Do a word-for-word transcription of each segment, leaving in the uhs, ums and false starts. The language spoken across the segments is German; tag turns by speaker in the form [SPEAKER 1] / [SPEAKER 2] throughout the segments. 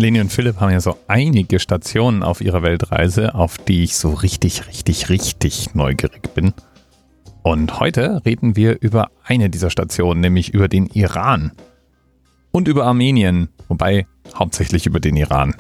[SPEAKER 1] Leni und Philipp haben ja so einige Stationen auf ihrer Weltreise, auf die ich so richtig, richtig, richtig neugierig bin. Und heute reden wir über eine dieser Stationen, nämlich über den Iran. Und über Armenien, wobei hauptsächlich über den Iran.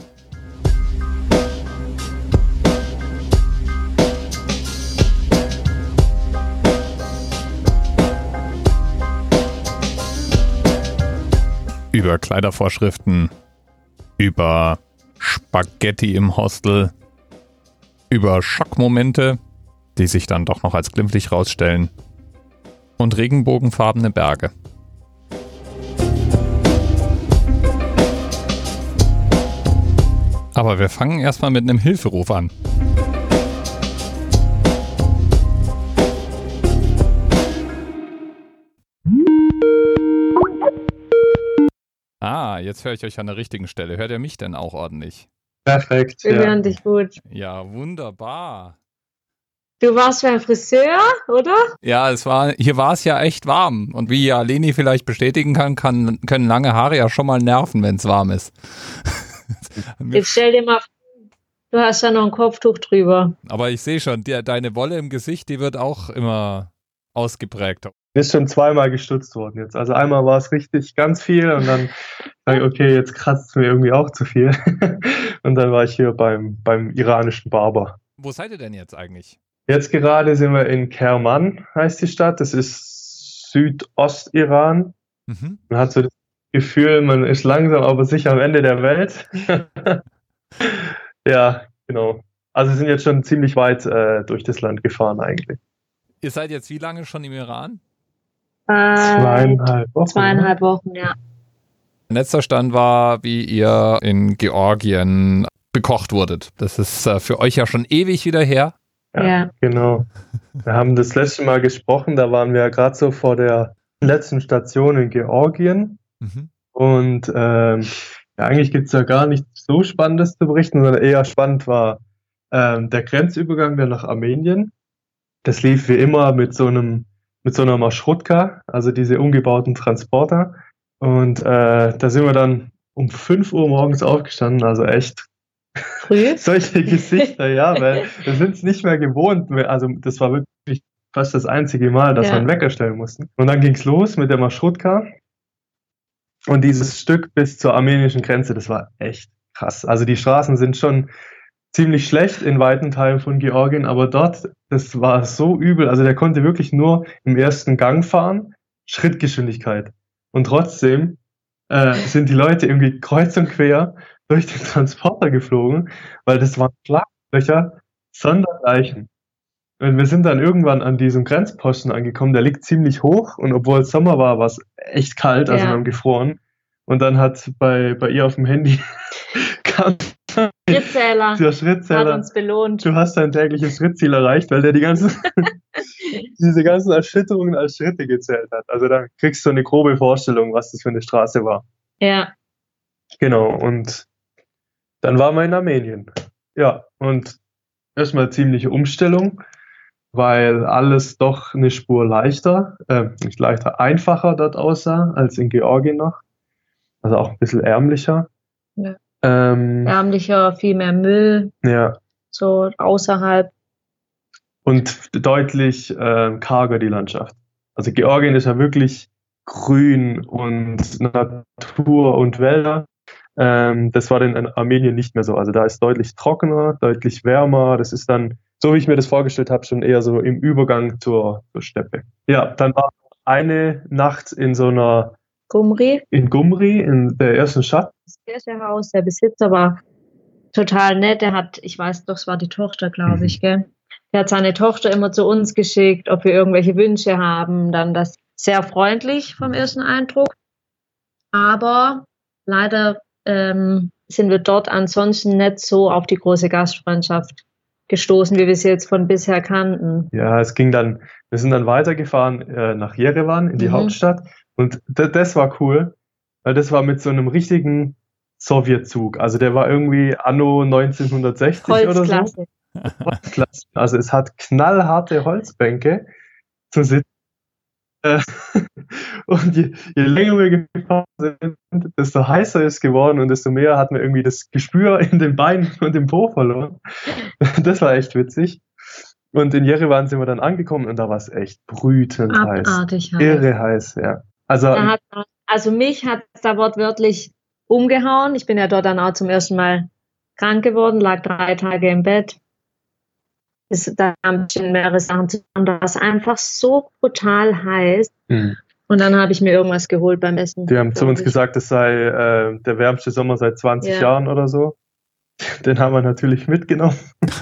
[SPEAKER 1] Über Kleidervorschriften, über Spaghetti im Hostel, über Schockmomente, die sich dann doch noch als glimpflich rausstellen, und regenbogenfarbene Berge. Aber wir fangen erstmal mit einem Hilferuf an. Ah, jetzt höre ich euch an der richtigen Stelle. Hört ihr mich denn auch ordentlich?
[SPEAKER 2] Perfekt.
[SPEAKER 3] Wir
[SPEAKER 2] ja.
[SPEAKER 3] hören dich gut.
[SPEAKER 1] Ja, wunderbar.
[SPEAKER 3] Du warst beim Friseur, oder?
[SPEAKER 1] Ja, es war, hier war es ja echt warm. Und wie ja Leni vielleicht bestätigen kann, kann können lange Haare ja schon mal nerven, wenn es warm ist.
[SPEAKER 3] Jetzt stell dir mal vor, du hast ja noch ein Kopftuch drüber.
[SPEAKER 1] Aber ich sehe schon, die, deine Wolle im Gesicht, die wird auch immer ausgeprägter.
[SPEAKER 2] Ist schon zweimal gestutzt worden jetzt. Also einmal war es richtig ganz viel und dann sage ich, okay, jetzt kratzt es mir irgendwie auch zu viel. Und dann war ich hier beim, beim iranischen Barber.
[SPEAKER 1] Wo seid ihr denn jetzt eigentlich?
[SPEAKER 2] Jetzt gerade sind wir in Kerman, heißt die Stadt. Das ist Südostiran.
[SPEAKER 1] Mhm.
[SPEAKER 2] Man hat so das Gefühl, man ist langsam aber sicher am Ende der Welt. Ja, genau. Also wir sind jetzt schon ziemlich weit äh, durch das Land gefahren eigentlich.
[SPEAKER 1] Ihr seid jetzt wie lange schon im Iran?
[SPEAKER 3] Äh,
[SPEAKER 2] Zweieinhalb Wochen.
[SPEAKER 3] Zweieinhalb Wochen, ja.
[SPEAKER 1] Letzter Stand war, wie ihr in Georgien bekocht wurdet. Das ist äh, für euch ja schon ewig wieder her.
[SPEAKER 2] Ja,
[SPEAKER 3] Ja.
[SPEAKER 2] genau. Wir haben das letzte Mal gesprochen, da waren wir ja gerade so vor der letzten Station in Georgien.
[SPEAKER 1] Mhm.
[SPEAKER 2] Und ähm, ja, eigentlich gibt es ja gar nichts so Spannendes zu berichten, sondern eher spannend war ähm, der Grenzübergang dann nach Armenien. Das lief wie immer mit so einem mit so einer Marschrutka, also diese umgebauten Transporter. Und äh, da sind wir dann um fünf Uhr morgens aufgestanden, also echt
[SPEAKER 3] Früh?
[SPEAKER 2] solche Gesichter, ja, weil wir sind es nicht mehr gewohnt. Also das war wirklich fast das einzige Mal, dass
[SPEAKER 3] Ja.
[SPEAKER 2] wir einen Wecker stellen mussten. Und dann ging es los mit der Marschrutka. Und dieses Stück bis zur armenischen Grenze, das war echt krass. Also die Straßen sind schon ziemlich schlecht in weiten Teilen von Georgien, aber dort, das war so übel. Also der konnte wirklich nur im ersten Gang fahren, Schrittgeschwindigkeit. Und trotzdem äh, sind die Leute irgendwie kreuz und quer durch den Transporter geflogen, weil das waren Schlaglöcher sondergleichen. Und wir sind dann irgendwann an diesem Grenzposten angekommen, der liegt ziemlich hoch und obwohl es Sommer war, war es echt kalt, also
[SPEAKER 3] Ja.
[SPEAKER 2] wir haben gefroren. Und dann hat bei, bei ihr auf dem Handy kam
[SPEAKER 3] Schrittzähler
[SPEAKER 2] der
[SPEAKER 3] hat
[SPEAKER 2] Schrittzähler,
[SPEAKER 3] uns belohnt.
[SPEAKER 2] du hast dein tägliches Schrittziel erreicht, weil der die ganzen, diese ganzen Erschütterungen als Schritte gezählt hat. Also da kriegst du eine grobe Vorstellung, was das für eine Straße war.
[SPEAKER 3] Ja.
[SPEAKER 2] Genau, und dann waren wir in Armenien. Ja, und erstmal ziemliche Umstellung, weil alles doch eine Spur leichter, äh, nicht leichter, einfacher dort aussah als in Georgien noch. Also auch ein bisschen ärmlicher.
[SPEAKER 3] Ja.
[SPEAKER 2] Ähm,
[SPEAKER 3] Ärmlicher, viel mehr Müll,
[SPEAKER 2] ja.
[SPEAKER 3] so außerhalb.
[SPEAKER 2] Und deutlich äh, karger die Landschaft. Also Georgien ist ja wirklich grün und Natur und Wälder. Ähm, das war in Armenien nicht mehr so. Also da ist deutlich trockener, deutlich wärmer. Das ist dann, so wie ich mir das vorgestellt habe, schon eher so im Übergang zur, zur Steppe. Ja, dann war eine Nacht in so einer,
[SPEAKER 3] Gumri,
[SPEAKER 2] in Gumri, in der ersten Stadt.
[SPEAKER 3] das erste Haus, der Besitzer war total nett. Der hat, ich weiß doch, es war die Tochter, glaube
[SPEAKER 2] Mhm.
[SPEAKER 3] ich, gell? Der hat seine Tochter immer zu uns geschickt, ob wir irgendwelche Wünsche haben. Dann das sehr freundlich vom ersten Eindruck. Aber leider ähm, sind wir dort ansonsten nicht so auf die große Gastfreundschaft gestoßen, wie wir sie jetzt von bisher kannten.
[SPEAKER 2] Ja, es ging dann, wir sind dann weitergefahren äh, nach Jerewan, in die
[SPEAKER 3] Mhm.
[SPEAKER 2] Hauptstadt. Und d- das war cool, weil das war mit so einem richtigen Sowjetzug. Also der war irgendwie anno neunzehnhundertsechzig oder so.
[SPEAKER 3] Holzklasse.
[SPEAKER 2] Holzklasse. Also es hat knallharte Holzbänke zu sitzen. Äh, und je, je länger wir gefahren sind, desto heißer ist es geworden und desto mehr hat man irgendwie das Gespür in den Beinen und im Po verloren. Das war echt witzig. Und in Jerewan sind wir dann angekommen und da war es echt brütend heiß.
[SPEAKER 3] Abartig heiß.
[SPEAKER 2] Irre heiß, ja. Also,
[SPEAKER 3] Da hat, also mich hat es da wortwörtlich umgehauen. Ich bin ja dort dann auch zum ersten Mal krank geworden, lag drei Tage im Bett. Es, da haben ein bisschen mehrere Sachen zusammen. Da war es einfach so brutal heiß.
[SPEAKER 2] mh.
[SPEAKER 3] Und dann habe ich mir irgendwas geholt beim Essen.
[SPEAKER 2] Die haben zu
[SPEAKER 3] glaub
[SPEAKER 2] uns
[SPEAKER 3] ich.
[SPEAKER 2] gesagt, es sei äh, der wärmste Sommer seit zwanzig
[SPEAKER 3] Ja.
[SPEAKER 2] Jahren oder so. Den haben wir natürlich mitgenommen.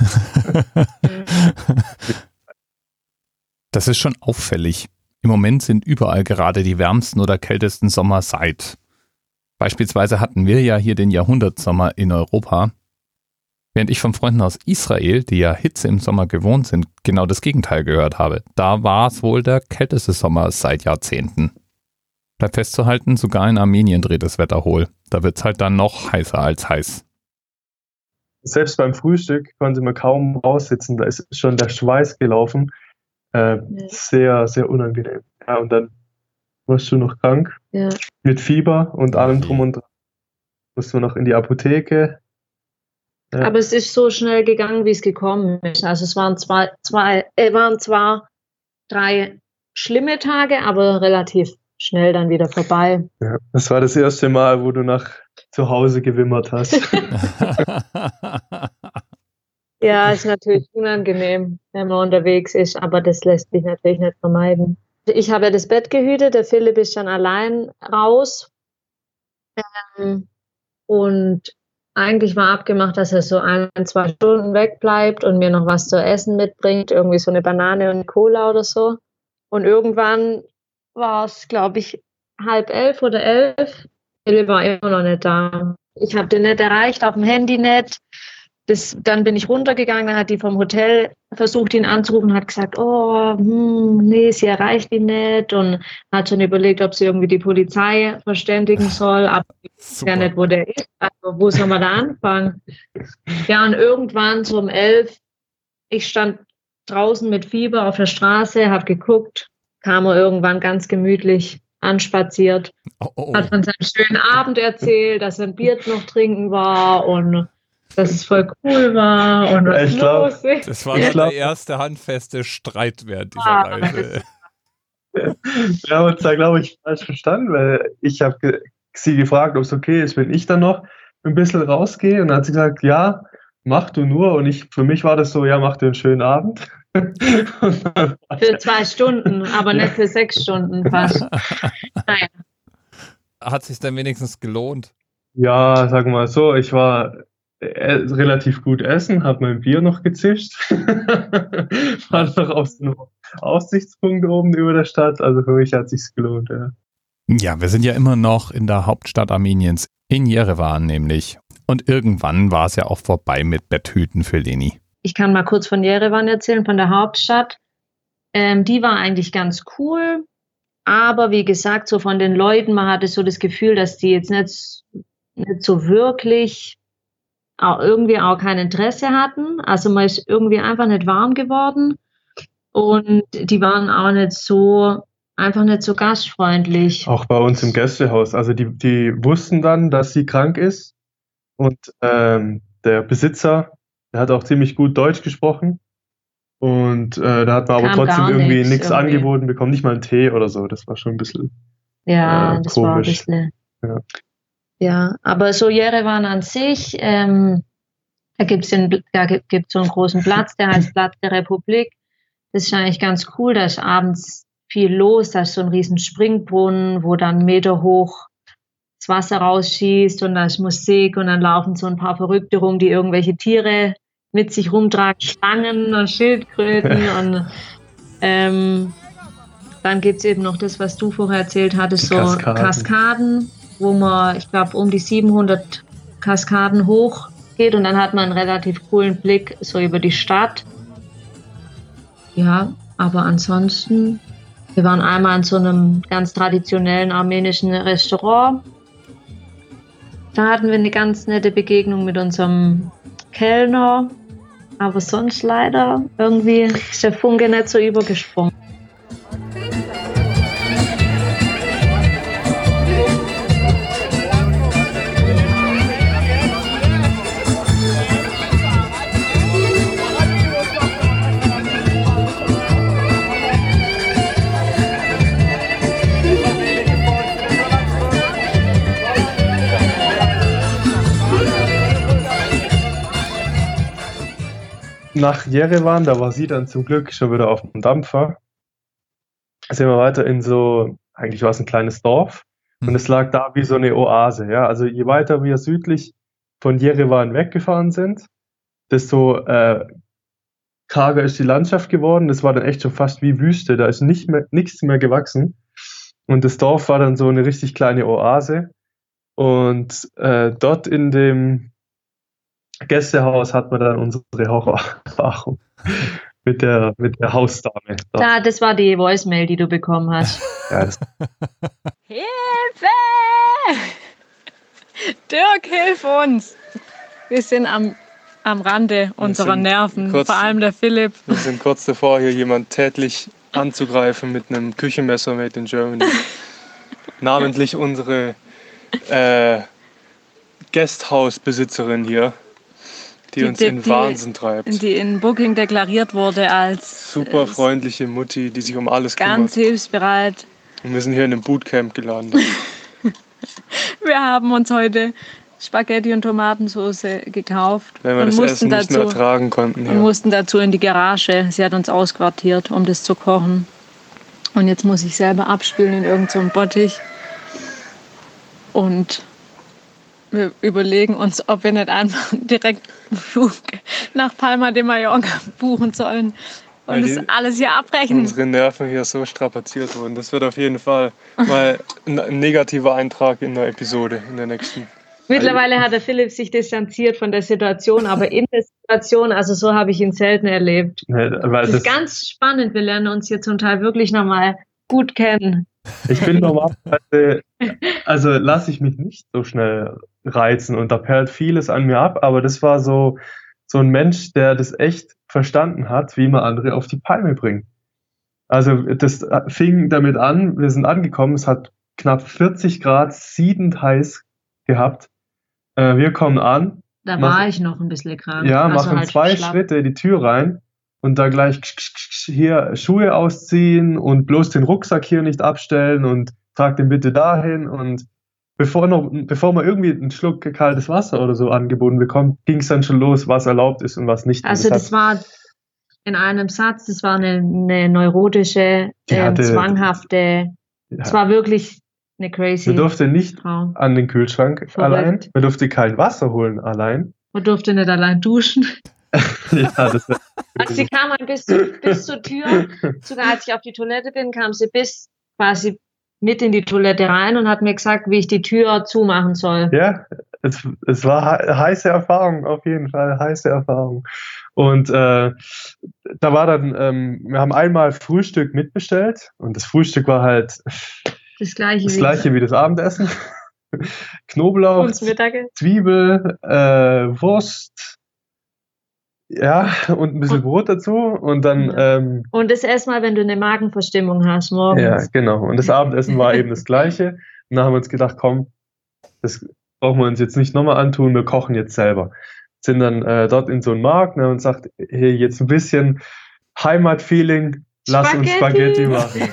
[SPEAKER 1] Das ist schon auffällig. Im Moment sind überall gerade die wärmsten oder kältesten Sommer seit. Beispielsweise hatten wir ja hier den Jahrhundertsommer in Europa. Während ich von Freunden aus Israel, die ja Hitze im Sommer gewohnt sind, genau das Gegenteil gehört habe. Da war es wohl der kälteste Sommer seit Jahrzehnten. Bleibt festzuhalten, sogar in Armenien dreht das Wetter hohl. Da wird es halt dann noch heißer als heiß.
[SPEAKER 2] Selbst beim Frühstück konnte man kaum raussitzen, da ist schon der Schweiß gelaufen. Äh,
[SPEAKER 3] Ja.
[SPEAKER 2] sehr, sehr unangenehm. Ja, und dann warst du noch krank
[SPEAKER 3] Ja.
[SPEAKER 2] mit Fieber und allem drum und dran. Musst du noch in die Apotheke. Ja.
[SPEAKER 3] Aber es ist so schnell gegangen, wie es gekommen ist. Also es waren zwei, zwei, äh, waren zwar drei schlimme Tage, aber relativ schnell dann wieder vorbei.
[SPEAKER 2] Ja. Das war das erste Mal, wo du nach zu Hause gewimmert hast.
[SPEAKER 3] Ja, ist natürlich unangenehm, wenn man unterwegs ist, aber das lässt sich natürlich nicht vermeiden. Ich habe ja das Bett gehütet, der Philipp ist dann allein raus. Ähm, und eigentlich war abgemacht, dass er so ein, zwei Stunden wegbleibt und mir noch was zu essen mitbringt, irgendwie so eine Banane und eine Cola oder so. Und irgendwann war es, glaube ich, halb elf oder elf. Philipp war immer noch nicht da. Ich habe den nicht erreicht, auf dem Handy nicht. Das, dann bin ich runtergegangen, dann hat die vom Hotel versucht, ihn anzurufen, hat gesagt, oh, hm, nee, sie erreicht ihn nicht und hat schon überlegt, ob sie irgendwie die Polizei verständigen soll, aber ich weiß ja nicht, wo der ist, also wo soll man da anfangen? Ja, und irgendwann so um elf, ich stand draußen mit Fieber auf der Straße, habe geguckt, kam er irgendwann ganz gemütlich anspaziert,
[SPEAKER 1] Oh, oh.
[SPEAKER 3] hat von seinem schönen Abend erzählt, dass er ein Bier noch trinken war und dass es voll cool war und was
[SPEAKER 2] Ich glaub,
[SPEAKER 3] los ist.
[SPEAKER 1] Das war
[SPEAKER 2] Ich
[SPEAKER 1] dann
[SPEAKER 2] glaub-
[SPEAKER 1] der erste handfeste Streit während dieser
[SPEAKER 3] Ah.
[SPEAKER 1] Reise.
[SPEAKER 2] Wir haben uns da, glaube ich, falsch verstanden, weil ich habe ge sie gefragt, ob es okay ist, wenn ich dann noch ein bisschen rausgehe. Und dann hat sie gesagt, ja, mach du nur. Und ich, für mich war das so, ja, mach dir einen schönen Abend. Und dann war
[SPEAKER 3] Für zwei Stunden, aber nicht für sechs Stunden fast. Naja,
[SPEAKER 1] Hat sich denn wenigstens gelohnt?
[SPEAKER 2] Ja, sag mal so, ich war äh, relativ gut essen, habe mein Bier noch gezischt, war noch auf so einem Aussichtspunkt oben über der Stadt, also für mich hat sich's gelohnt, ja.
[SPEAKER 1] Ja, wir sind ja immer noch in der Hauptstadt Armeniens, in Jerewan nämlich. Und irgendwann war es ja auch vorbei mit Betthüten für Leni.
[SPEAKER 3] ich kann mal kurz von Jerewan erzählen, von der Hauptstadt. Ähm, die war eigentlich ganz cool, aber wie gesagt, so von den Leuten, man hatte so das Gefühl, dass die jetzt nicht, nicht so wirklich auch irgendwie auch kein Interesse hatten. Also man ist irgendwie einfach nicht warm geworden und die waren auch nicht so, einfach nicht so gastfreundlich.
[SPEAKER 2] Auch bei uns im Gästehaus. Also die, die wussten dann, dass sie krank ist und ähm, der Besitzer, der hat auch ziemlich gut Deutsch gesprochen und äh, da hat man aber
[SPEAKER 3] Kam
[SPEAKER 2] trotzdem
[SPEAKER 3] gar
[SPEAKER 2] irgendwie
[SPEAKER 3] nichts
[SPEAKER 2] nichts
[SPEAKER 3] irgendwie.
[SPEAKER 2] angeboten bekommen, nicht mal einen Tee oder so. Das war schon ein bisschen
[SPEAKER 3] Ja,
[SPEAKER 2] äh,
[SPEAKER 3] das war ein
[SPEAKER 2] komisch.
[SPEAKER 3] bisschen.
[SPEAKER 2] Ja.
[SPEAKER 3] Ja, aber so Jerewan an sich, ähm, da gibt es da gibt, gibt's so einen großen Platz, der heißt Platz der Republik. Das ist eigentlich ganz cool, da ist abends viel los, da ist so ein riesen Springbrunnen, wo dann Meter hoch das Wasser rausschießt und da ist Musik und dann laufen so ein paar Verrückte rum, die irgendwelche Tiere mit sich rumtragen, Schlangen und Schildkröten und ähm, dann gibt es eben noch das, was du vorher erzählt hattest, so
[SPEAKER 2] Kaskaden.
[SPEAKER 3] Kaskaden, wo man, ich glaube, um die siebenhundert Kaskaden hoch geht und dann hat man einen relativ coolen Blick so über die Stadt. Ja, aber ansonsten, wir waren einmal in so einem ganz traditionellen armenischen Restaurant. Da hatten wir eine ganz nette Begegnung mit unserem Kellner, aber sonst leider irgendwie ist der Funke nicht so übergesprungen.
[SPEAKER 2] nach Jerewan, da war sie dann zum Glück schon wieder auf dem Dampfer, sind wir weiter in so, eigentlich war es ein kleines Dorf, und es lag da wie so eine Oase. Ja? Also je weiter wir südlich von Jerewan weggefahren sind, desto äh, karger ist die Landschaft geworden. Das war dann echt schon fast wie Wüste, da ist nicht mehr, nichts mehr gewachsen. Und das Dorf war dann so eine richtig kleine Oase. Und äh, dort in dem Gästehaus hat man dann unsere Horrorerfahrung mit der, mit der Hausdame.
[SPEAKER 3] Da, das war die Voicemail, die du bekommen hast.
[SPEAKER 2] Ja, das
[SPEAKER 4] Hilfe! Dirk, hilf uns! Wir sind am, am Rande unserer Nerven,
[SPEAKER 5] kurz,
[SPEAKER 4] vor allem der Philipp.
[SPEAKER 5] Wir sind kurz davor, hier jemand tätlich anzugreifen mit einem Küchenmesser made in Germany. Namentlich unsere äh, Guesthouse-Besitzerin hier, die, die uns die, in Wahnsinn treibt.
[SPEAKER 4] Die in Booking deklariert wurde als
[SPEAKER 5] super freundliche Mutti, die sich um alles kümmert.
[SPEAKER 4] Ganz hilfsbereit.
[SPEAKER 5] Und wir sind hier in einem Bootcamp gelandet.
[SPEAKER 4] Wir haben uns heute Spaghetti und Tomatensauce gekauft.
[SPEAKER 5] Wenn wir
[SPEAKER 4] und
[SPEAKER 5] das
[SPEAKER 4] mussten
[SPEAKER 5] Essen nicht
[SPEAKER 4] dazu,
[SPEAKER 5] mehr ertragen konnten.
[SPEAKER 4] Und
[SPEAKER 5] ja.
[SPEAKER 4] mussten dazu in die Garage. Sie hat uns ausquartiert, um das zu kochen. Und jetzt muss ich selber abspülen in irgendeinem so Bottich. Und wir überlegen uns, ob wir nicht einfach direkt einen Flug nach Palma de Mallorca buchen sollen und das alles hier abbrechen.
[SPEAKER 5] Unsere Nerven hier so strapaziert wurden. Das wird auf jeden Fall mal ein negativer Eintrag in der Episode, in der nächsten.
[SPEAKER 3] Mittlerweile hat der Philipp sich distanziert von der Situation, aber in der Situation, also so habe ich ihn selten erlebt.
[SPEAKER 2] Ja, weil
[SPEAKER 3] das ist
[SPEAKER 2] das
[SPEAKER 3] ganz spannend. Wir lernen uns hier zum Teil wirklich nochmal gut kennen.
[SPEAKER 2] Ich bin normalerweise, also lasse ich mich nicht so schnell reizen und da perlt vieles an mir ab, aber das war so, so ein Mensch, der das echt verstanden hat, wie man andere auf die Palme bringt. Also das fing damit an, wir sind angekommen, es hat knapp vierzig Grad, siedend heiß gehabt. Äh, wir kommen an.
[SPEAKER 3] Da
[SPEAKER 2] machen,
[SPEAKER 3] war ich noch ein bisschen krank.
[SPEAKER 2] Ja,
[SPEAKER 3] also
[SPEAKER 2] machen
[SPEAKER 3] halt
[SPEAKER 2] zwei
[SPEAKER 3] schlapp.
[SPEAKER 2] Schritte die Tür rein und da gleich hier Schuhe ausziehen und bloß den Rucksack hier nicht abstellen und trag den bitte dahin. Und bevor, noch, bevor man irgendwie einen Schluck kaltes Wasser oder so angeboten bekommt, ging es dann schon los, was erlaubt ist und was nicht.
[SPEAKER 3] Also das, das war in einem Satz, das war eine, eine neurotische, äh,
[SPEAKER 2] hatte,
[SPEAKER 3] zwanghafte, es ja. war wirklich eine crazy
[SPEAKER 2] Man durfte nicht
[SPEAKER 3] Frau.
[SPEAKER 2] An den Kühlschrank Verrückt. allein, man durfte kein Wasser holen allein.
[SPEAKER 3] Man durfte nicht allein duschen.
[SPEAKER 2] Ja, das
[SPEAKER 3] also sie kam halt bis, bis zur Tür, sogar als ich auf die Toilette bin, kam sie bis quasi mit in die Toilette rein und hat mir gesagt, wie ich die Tür zumachen soll.
[SPEAKER 2] Ja, es, es war he- heiße Erfahrung, auf jeden Fall, heiße Erfahrung. Und äh, da war dann, ähm, wir haben einmal Frühstück mitbestellt und das Frühstück war halt
[SPEAKER 3] das gleiche,
[SPEAKER 2] das gleiche wie, wie das Abendessen. Knoblauch, Zwiebel, äh, Wurst, ja, und ein bisschen Brot dazu und dann...
[SPEAKER 3] Ja.
[SPEAKER 2] Ähm,
[SPEAKER 3] und das erstmal, wenn du eine Magenverstimmung hast morgens.
[SPEAKER 2] Ja, genau. Und das Abendessen war eben das Gleiche. Und da haben wir uns gedacht, komm, das brauchen wir uns jetzt nicht nochmal antun, wir kochen jetzt selber. Sind dann äh, dort in so einen Markt und sagt, hey, jetzt ein bisschen Heimatfeeling, lass Spaghetti. uns Spaghetti machen.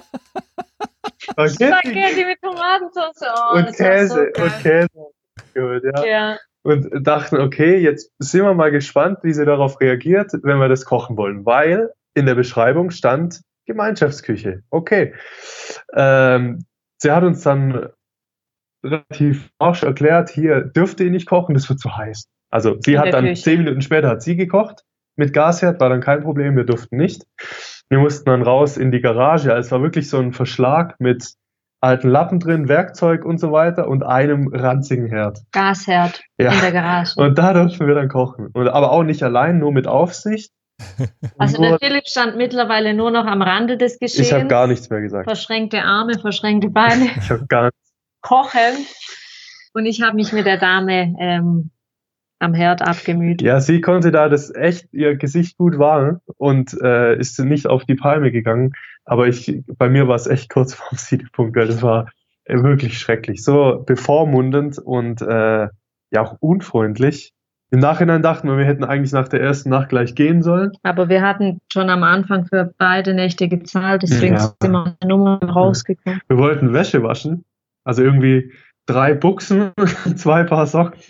[SPEAKER 3] Spaghetti. Spaghetti mit Tomatensauce. Oh,
[SPEAKER 2] und Käse, so und Käse. Gut, ja. ja. Und dachten, okay, jetzt sind wir mal gespannt, wie sie darauf reagiert, wenn wir das kochen wollen. Weil in der Beschreibung stand Gemeinschaftsküche. Okay. Ähm, sie hat uns dann relativ rasch erklärt, hier dürft ihr nicht kochen, das wird zu heiß. Also sie in hat dann Küche. zehn Minuten später hat sie gekocht. Mit Gasherd war dann kein Problem, wir durften nicht. Wir mussten dann raus in die Garage. Also es war wirklich so ein Verschlag mit alten Lappen drin, Werkzeug und so weiter und einem ranzigen Herd.
[SPEAKER 3] Gasherd ja. in der Garage.
[SPEAKER 2] Und da durften wir dann kochen. Und, aber auch nicht allein, nur mit Aufsicht.
[SPEAKER 3] Also nur, der Philipp stand mittlerweile nur noch am Rande des Geschehens.
[SPEAKER 2] Ich habe gar nichts mehr gesagt.
[SPEAKER 3] Verschränkte Arme, verschränkte Beine.
[SPEAKER 2] Ich habe gar nichts.
[SPEAKER 3] Kochen. Und ich habe mich mit der Dame ähm, am Herd abgemüht.
[SPEAKER 2] Ja, sie konnte da das echt ihr Gesicht gut wahren und äh, ist nicht auf die Palme gegangen. Aber ich, bei mir war es echt kurz vorm Siedepunkt, weil das war äh, wirklich schrecklich. So bevormundend und äh, ja auch unfreundlich. Im Nachhinein dachten wir, wir hätten eigentlich nach der ersten Nacht gleich gehen sollen.
[SPEAKER 3] Aber wir hatten schon am Anfang für beide Nächte gezahlt, deswegen ja. sind wir mit der Nummer rausgekommen.
[SPEAKER 2] Wir wollten Wäsche waschen, also irgendwie drei Buchsen, zwei Paar Socken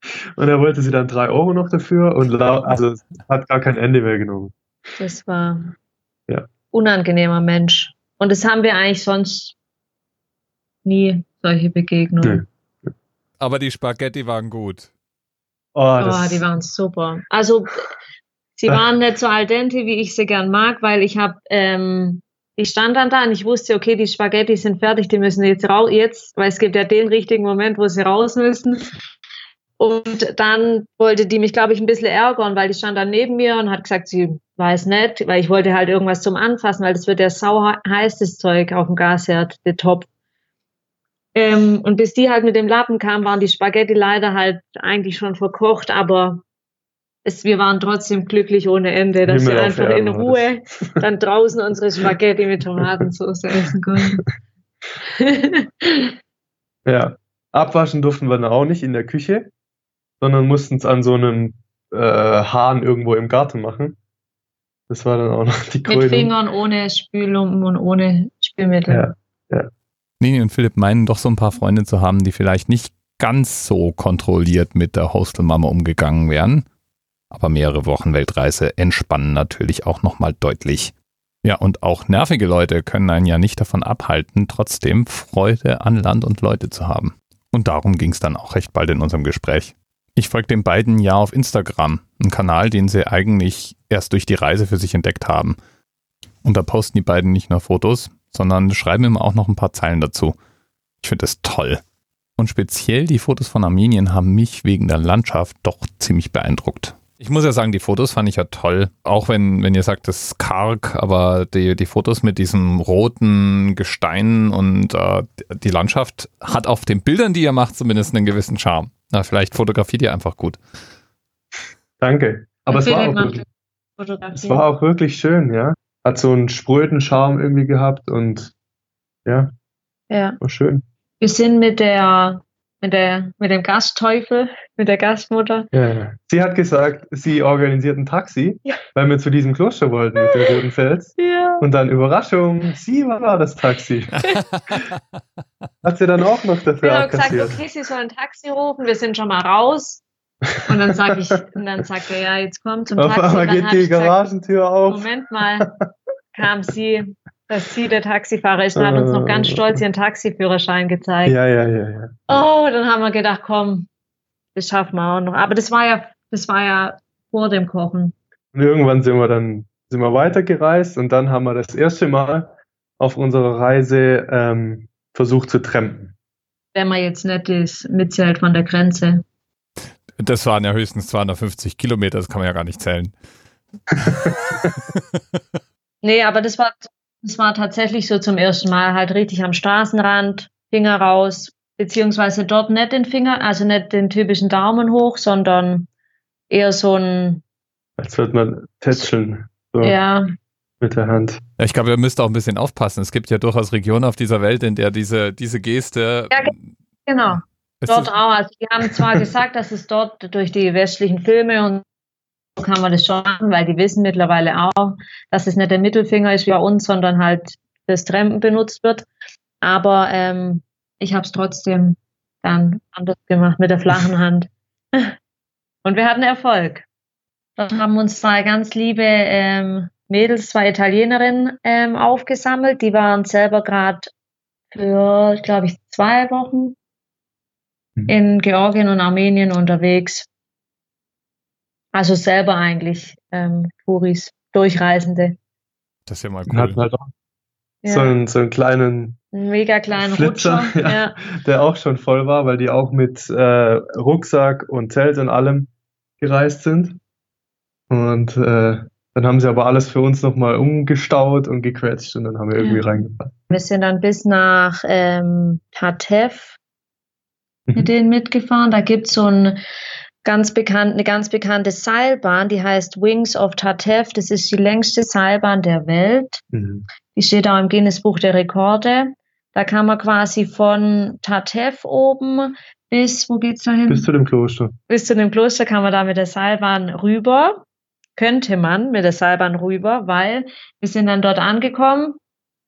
[SPEAKER 2] Und er wollte sie dann drei Euro noch dafür und lau- also es hat gar kein Ende mehr genommen.
[SPEAKER 3] Das war
[SPEAKER 2] Ja.
[SPEAKER 3] unangenehmer Mensch. Und das haben wir eigentlich sonst nie, solche Begegnungen.
[SPEAKER 2] Nee.
[SPEAKER 1] Aber die Spaghetti waren gut.
[SPEAKER 2] Oh,
[SPEAKER 3] Oh,
[SPEAKER 2] das,
[SPEAKER 3] die waren super. Also sie
[SPEAKER 2] Ja.
[SPEAKER 3] waren nicht so al dente, wie ich sie gern mag, weil ich habe, ähm, ich stand dann da und ich wusste, okay, die Spaghetti sind fertig, die müssen jetzt raus, jetzt, weil es gibt ja den richtigen Moment, wo sie raus müssen. Und dann wollte die mich, glaube ich, ein bisschen ärgern, weil die stand dann neben mir und hat gesagt, sie weiß nicht, weil ich wollte halt irgendwas zum Anfassen, weil das wird ja sau heiß, das Zeug auf dem Gasherd, der Topf. Ähm, und bis die halt mit dem Lappen kam, waren die Spaghetti leider halt eigentlich schon verkocht, aber es, wir waren trotzdem glücklich ohne Ende, dass
[SPEAKER 2] Himmel
[SPEAKER 3] wir
[SPEAKER 2] auf
[SPEAKER 3] einfach in
[SPEAKER 2] Erden war
[SPEAKER 3] Ruhe dann draußen unsere Spaghetti mit Tomatensauce essen konnten.
[SPEAKER 2] ja. Abwaschen durften wir dann auch nicht in der Küche, sondern mussten es an so einem äh, Hahn irgendwo im Garten machen. Das war dann auch noch die
[SPEAKER 3] Mit
[SPEAKER 2] Krönung.
[SPEAKER 3] Fingern, ohne Spülung und ohne Spülmittel.
[SPEAKER 2] Ja.
[SPEAKER 1] Nini und Philipp meinen doch so ein paar Freunde zu haben, die vielleicht nicht ganz so kontrolliert mit der Hostelmama umgegangen wären. Aber mehrere Wochen Weltreise entspannen natürlich auch nochmal deutlich. Ja, und auch nervige Leute können einen ja nicht davon abhalten, trotzdem Freude an Land und Leute zu haben. Und darum ging es dann auch recht bald in unserem Gespräch. Ich folge den beiden ja auf Instagram, einen Kanal, den sie eigentlich erst durch die Reise für sich entdeckt haben. Und da posten die beiden nicht nur Fotos, sondern schreiben immer auch noch ein paar Zeilen dazu. Ich finde das toll. Und speziell die Fotos von Armenien haben mich wegen der Landschaft doch ziemlich beeindruckt. Ich muss ja sagen, die Fotos fand ich ja toll. Auch wenn, wenn ihr sagt, das ist karg, aber die, die Fotos mit diesem roten Gestein und äh, die Landschaft hat auf den Bildern, die ihr macht, zumindest einen gewissen Charme. Na, vielleicht fotografiert ihr einfach gut.
[SPEAKER 2] Danke. Aber es war, auch wirklich, es war auch wirklich schön, ja. Hat so einen spröden Charme irgendwie gehabt und ja,
[SPEAKER 3] Ja.
[SPEAKER 2] war schön.
[SPEAKER 3] Wir sind mit der, mit der, mit dem Gastteufel, mit der Gastmutter.
[SPEAKER 2] Ja, ja. Sie hat gesagt, sie organisiert ein Taxi,
[SPEAKER 3] Ja.
[SPEAKER 2] weil wir zu diesem Kloster wollten mit dem roten Fels.
[SPEAKER 3] Ja.
[SPEAKER 2] Und dann Überraschung, sie war das Taxi. Hat sie dann auch noch dafür
[SPEAKER 3] Wir haben gesagt,
[SPEAKER 2] abkassiert.
[SPEAKER 3] okay, sie soll ein Taxi rufen, wir sind schon mal raus. Und dann sag ich, und dann sagt er, ja, jetzt komm zum
[SPEAKER 2] Auf
[SPEAKER 3] Taxi.
[SPEAKER 2] einmal
[SPEAKER 3] Und dann
[SPEAKER 2] geht
[SPEAKER 3] hab
[SPEAKER 2] die
[SPEAKER 3] ich gesagt,
[SPEAKER 2] Garagentür auf.
[SPEAKER 3] Moment mal, kam sie, dass sie der Taxifahrer ist und hat uns noch ganz stolz ihren Taxiführerschein gezeigt.
[SPEAKER 2] Ja, ja, ja, ja.
[SPEAKER 3] Oh, dann haben wir gedacht, komm, das schaffen wir auch noch. Aber das war ja, das war ja vor dem Kochen.
[SPEAKER 2] Und irgendwann sind wir dann sind wir weitergereist und dann haben wir das erste Mal auf unserer Reise ähm, versucht zu trampen.
[SPEAKER 3] Wenn man jetzt nicht das mitzählt von der Grenze.
[SPEAKER 1] Das waren ja höchstens zweihundertfünfzig Kilometer, das kann man ja gar nicht zählen.
[SPEAKER 3] Nee, aber das war, das war tatsächlich so zum ersten Mal halt richtig am Straßenrand, Finger raus, beziehungsweise dort nicht den Finger, also nicht den typischen Daumen hoch, sondern eher so ein,
[SPEAKER 2] Als würde man tätscheln so
[SPEAKER 3] ja,
[SPEAKER 2] mit der Hand.
[SPEAKER 1] Ja, ich glaube, ihr müsst auch ein bisschen aufpassen. Es gibt ja durchaus Regionen auf dieser Welt, in der diese, diese Geste...
[SPEAKER 3] Ja, genau.
[SPEAKER 1] Es
[SPEAKER 3] Dort
[SPEAKER 1] ist-
[SPEAKER 3] auch. Also die haben zwar gesagt, dass es dort durch die westlichen Filme und so kann man das schon machen, weil die wissen mittlerweile auch, dass es nicht der Mittelfinger ist wie bei uns, sondern halt fürs Trampen benutzt wird. Aber ähm, ich habe es trotzdem dann anders gemacht mit der flachen Hand. Und wir hatten Erfolg. Dort haben uns zwei ganz liebe ähm, Mädels, zwei Italienerinnen ähm, aufgesammelt. Die waren selber gerade für, glaube ich, zwei Wochen in Georgien und Armenien unterwegs. Also selber eigentlich ähm, Touris, Durchreisende.
[SPEAKER 1] Das ist ja mal
[SPEAKER 2] Und hatten
[SPEAKER 1] cool.
[SPEAKER 2] halt auch
[SPEAKER 3] Ja.
[SPEAKER 2] so, einen, so einen kleinen
[SPEAKER 3] Einen mega kleinen
[SPEAKER 2] Flitzer,
[SPEAKER 3] Rutscher.
[SPEAKER 2] ja,
[SPEAKER 3] Ja.
[SPEAKER 2] der auch schon voll war, weil die auch mit äh, Rucksack und Zelt und allem gereist sind. Und äh, dann haben sie aber alles für uns nochmal umgestaut und gequetscht und dann haben wir irgendwie
[SPEAKER 3] Ja.
[SPEAKER 2] reingepasst.
[SPEAKER 3] Wir sind dann bis nach ähm, Tatev
[SPEAKER 2] Mhm.
[SPEAKER 3] mit denen mitgefahren. Da gibt es so ein ganz bekannt, eine ganz bekannte Seilbahn, die heißt Wings of Tatev. Das ist die längste Seilbahn der Welt.
[SPEAKER 2] Mhm.
[SPEAKER 3] Die steht auch im Guinness-Buch der Rekorde. Da kann man quasi von Tatev oben bis, wo geht's da hin?
[SPEAKER 2] Bis zu dem Kloster.
[SPEAKER 3] Bis zu dem Kloster kann man da mit der Seilbahn rüber. Könnte man mit der Seilbahn rüber, weil wir sind dann dort angekommen,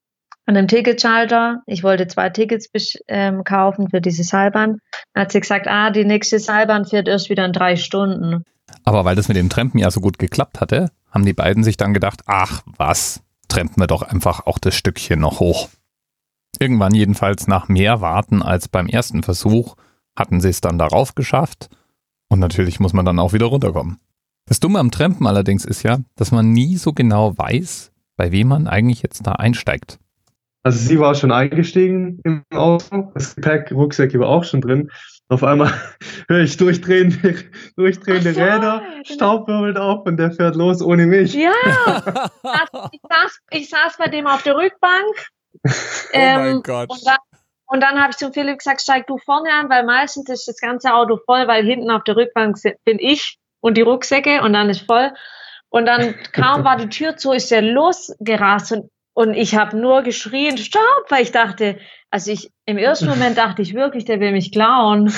[SPEAKER 3] an dem Ticketschalter. Ich wollte zwei Tickets ähm, kaufen für diese Seilbahn. Dann hat sie gesagt, ah, die nächste Seilbahn fährt erst wieder in drei Stunden.
[SPEAKER 1] Aber weil das mit dem Trampen ja so gut geklappt hatte, haben die beiden sich dann gedacht, ach was, trampen wir doch einfach auch das Stückchen noch hoch. Irgendwann jedenfalls nach mehr Warten als beim ersten Versuch hatten sie es dann darauf geschafft und natürlich muss man dann auch wieder runterkommen. Das Dumme am Trampen allerdings ist ja, dass man nie so genau weiß, bei wem man eigentlich jetzt da einsteigt.
[SPEAKER 2] Also sie war schon eingestiegen im Auto, das Gepäck, Rucksäcke war auch schon drin. Auf einmal höre ich durchdrehende, durchdrehende
[SPEAKER 3] so,
[SPEAKER 2] Räder,
[SPEAKER 3] genau.
[SPEAKER 2] Staub wirbelt auf und der fährt los ohne mich.
[SPEAKER 3] Ja, ich saß, ich saß bei dem auf der Rückbank.
[SPEAKER 1] Oh
[SPEAKER 3] ähm,
[SPEAKER 1] mein Gott.
[SPEAKER 3] Und dann, und dann habe ich zum Philipp gesagt, steig du vorne an, weil meistens ist das ganze Auto voll, weil hinten auf der Rückbank bin ich und die Rucksäcke und dann ist voll. Und dann kaum war die Tür zu, ist er losgerast und, und ich habe nur geschrien, stopp, weil ich dachte, also ich im ersten Moment dachte ich wirklich, der will mich klauen.